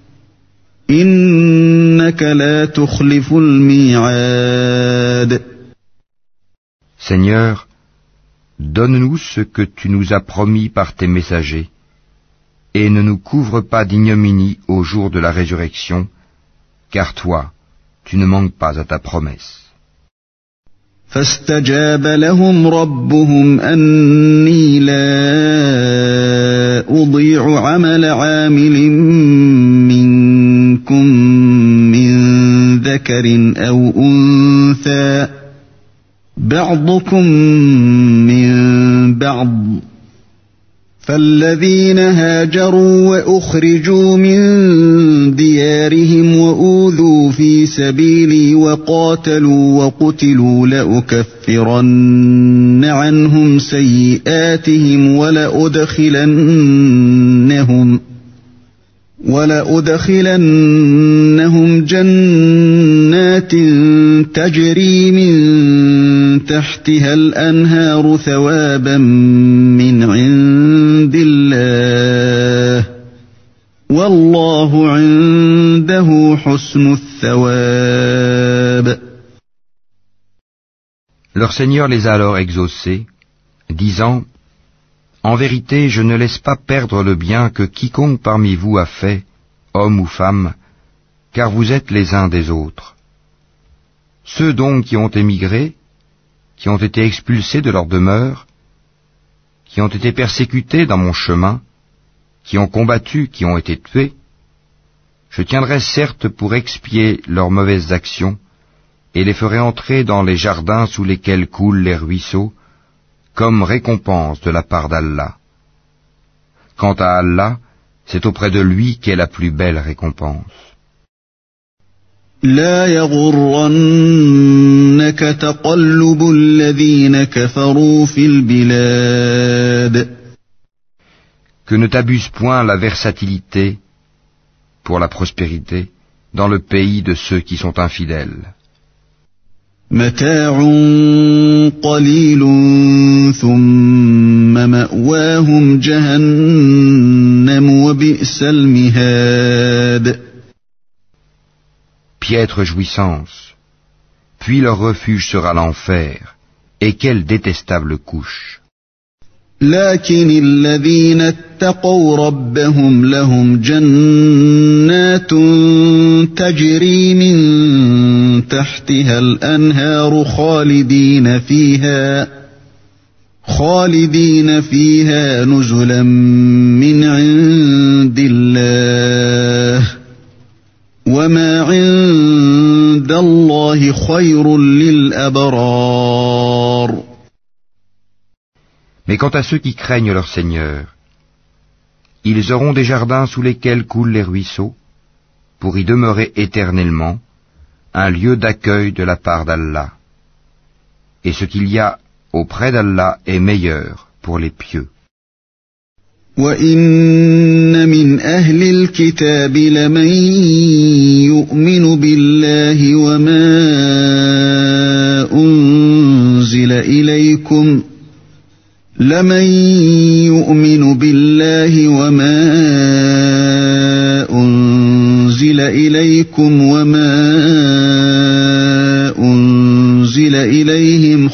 إنك لا تخلف الميعاد. Seigneur, donne-nous ce que tu nous as promis par tes messagers, et ne nous couvre pas d'ignominie au jour de la résurrection, car toi, tu ne manques pas à ta promesse. فاستجاب لهم ربهم أني لا أضيع عمل عامل منكم من ذكر أو أنثى بعضكم من بعض فالذين هاجروا وأخرجوا من ديارهم وأوذوا في سبيلي وقاتلوا وقتلوا لأكفرن عنهم سيئاتهم ولأدخلنهم جنات تجري من تحتها الأنهار ثوابا من عند الله والله عنده حسن الثواب. Leur Seigneur les a alors exaucés, disant: En vérité, je ne laisse pas perdre le bien que quiconque parmi vous a fait, homme ou femme, car vous êtes les uns des autres. Ceux donc qui ont émigré, qui ont été expulsés de leur demeure, qui ont été persécutés dans mon chemin, qui ont combattu, qui ont été tués, je tiendrai certes pour expier leurs mauvaises actions, et les ferai entrer dans les jardins sous lesquels coulent les ruisseaux, comme récompense de la part d'Allah. Quant à Allah, c'est auprès de lui qu'est la plus belle récompense. لا يغرنك تقلب الذين كفروا في البلاد. Que ne t'abuse point la versatilité pour la prospérité dans le pays de ceux qui sont infidèles. متاع قليل ثم مأواهم جهنم وبئس المهاد. Piètre jouissance, puis leur refuge sera l'enfer, et quelle détestable couche. لكن الذين اتقوا ربهم لهم جنات تجري من تحتها الأنهار خالدين فيها نزلا من عند الله وما عند الله خير للأبرار. Mais quant à ceux qui craignent leur Seigneur, ils auront des jardins sous lesquels coulent les ruisseaux, pour y demeurer éternellement, un lieu d'accueil de la part d'Allah. Et ce qu'il y a auprès d'Allah est meilleur pour les pieux. وَإِنَّ مِنْ أَهْلِ الْكِتَابِ لَمَنْ يُؤْمِنُ بِاللَّهِ وَمَا أُنْزِلَ إِلَيْكُمْ وَمَا أُنْزِلَ إِلَيْهِمْ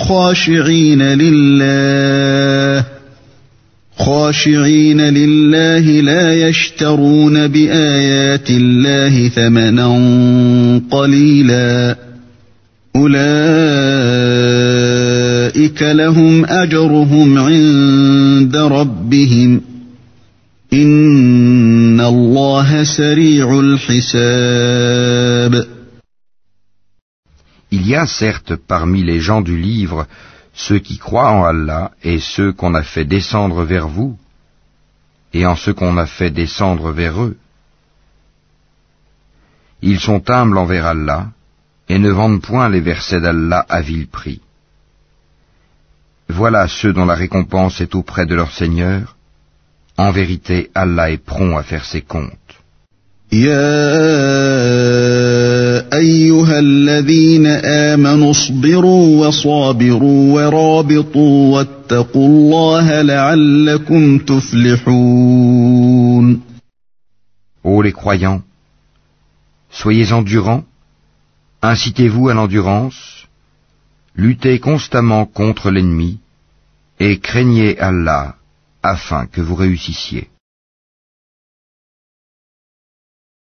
خاشعين لله لا يشترون بآيات الله ثمنا قليلا أولئك لهم أجرهم عند ربهم إن الله سريع الحساب. Il y a certes parmi les gens du livre ceux qui croient en Allah et ceux qu'on a fait descendre vers vous, et en ceux qu'on a fait descendre vers eux. Ils sont humbles envers Allah, et ne vendent point les versets d'Allah à vil prix. Voilà ceux dont la récompense est auprès de leur Seigneur. En vérité, Allah est prompt à faire ses comptes. أيها الذين آمنوا اصبروا وصابروا ورابطوا واتقوا الله لعلكم تفلحون. Ô les croyants, soyez endurants, incitez-vous à l'endurance, luttez constamment contre l'ennemi et craignez Allah afin que vous réussissiez.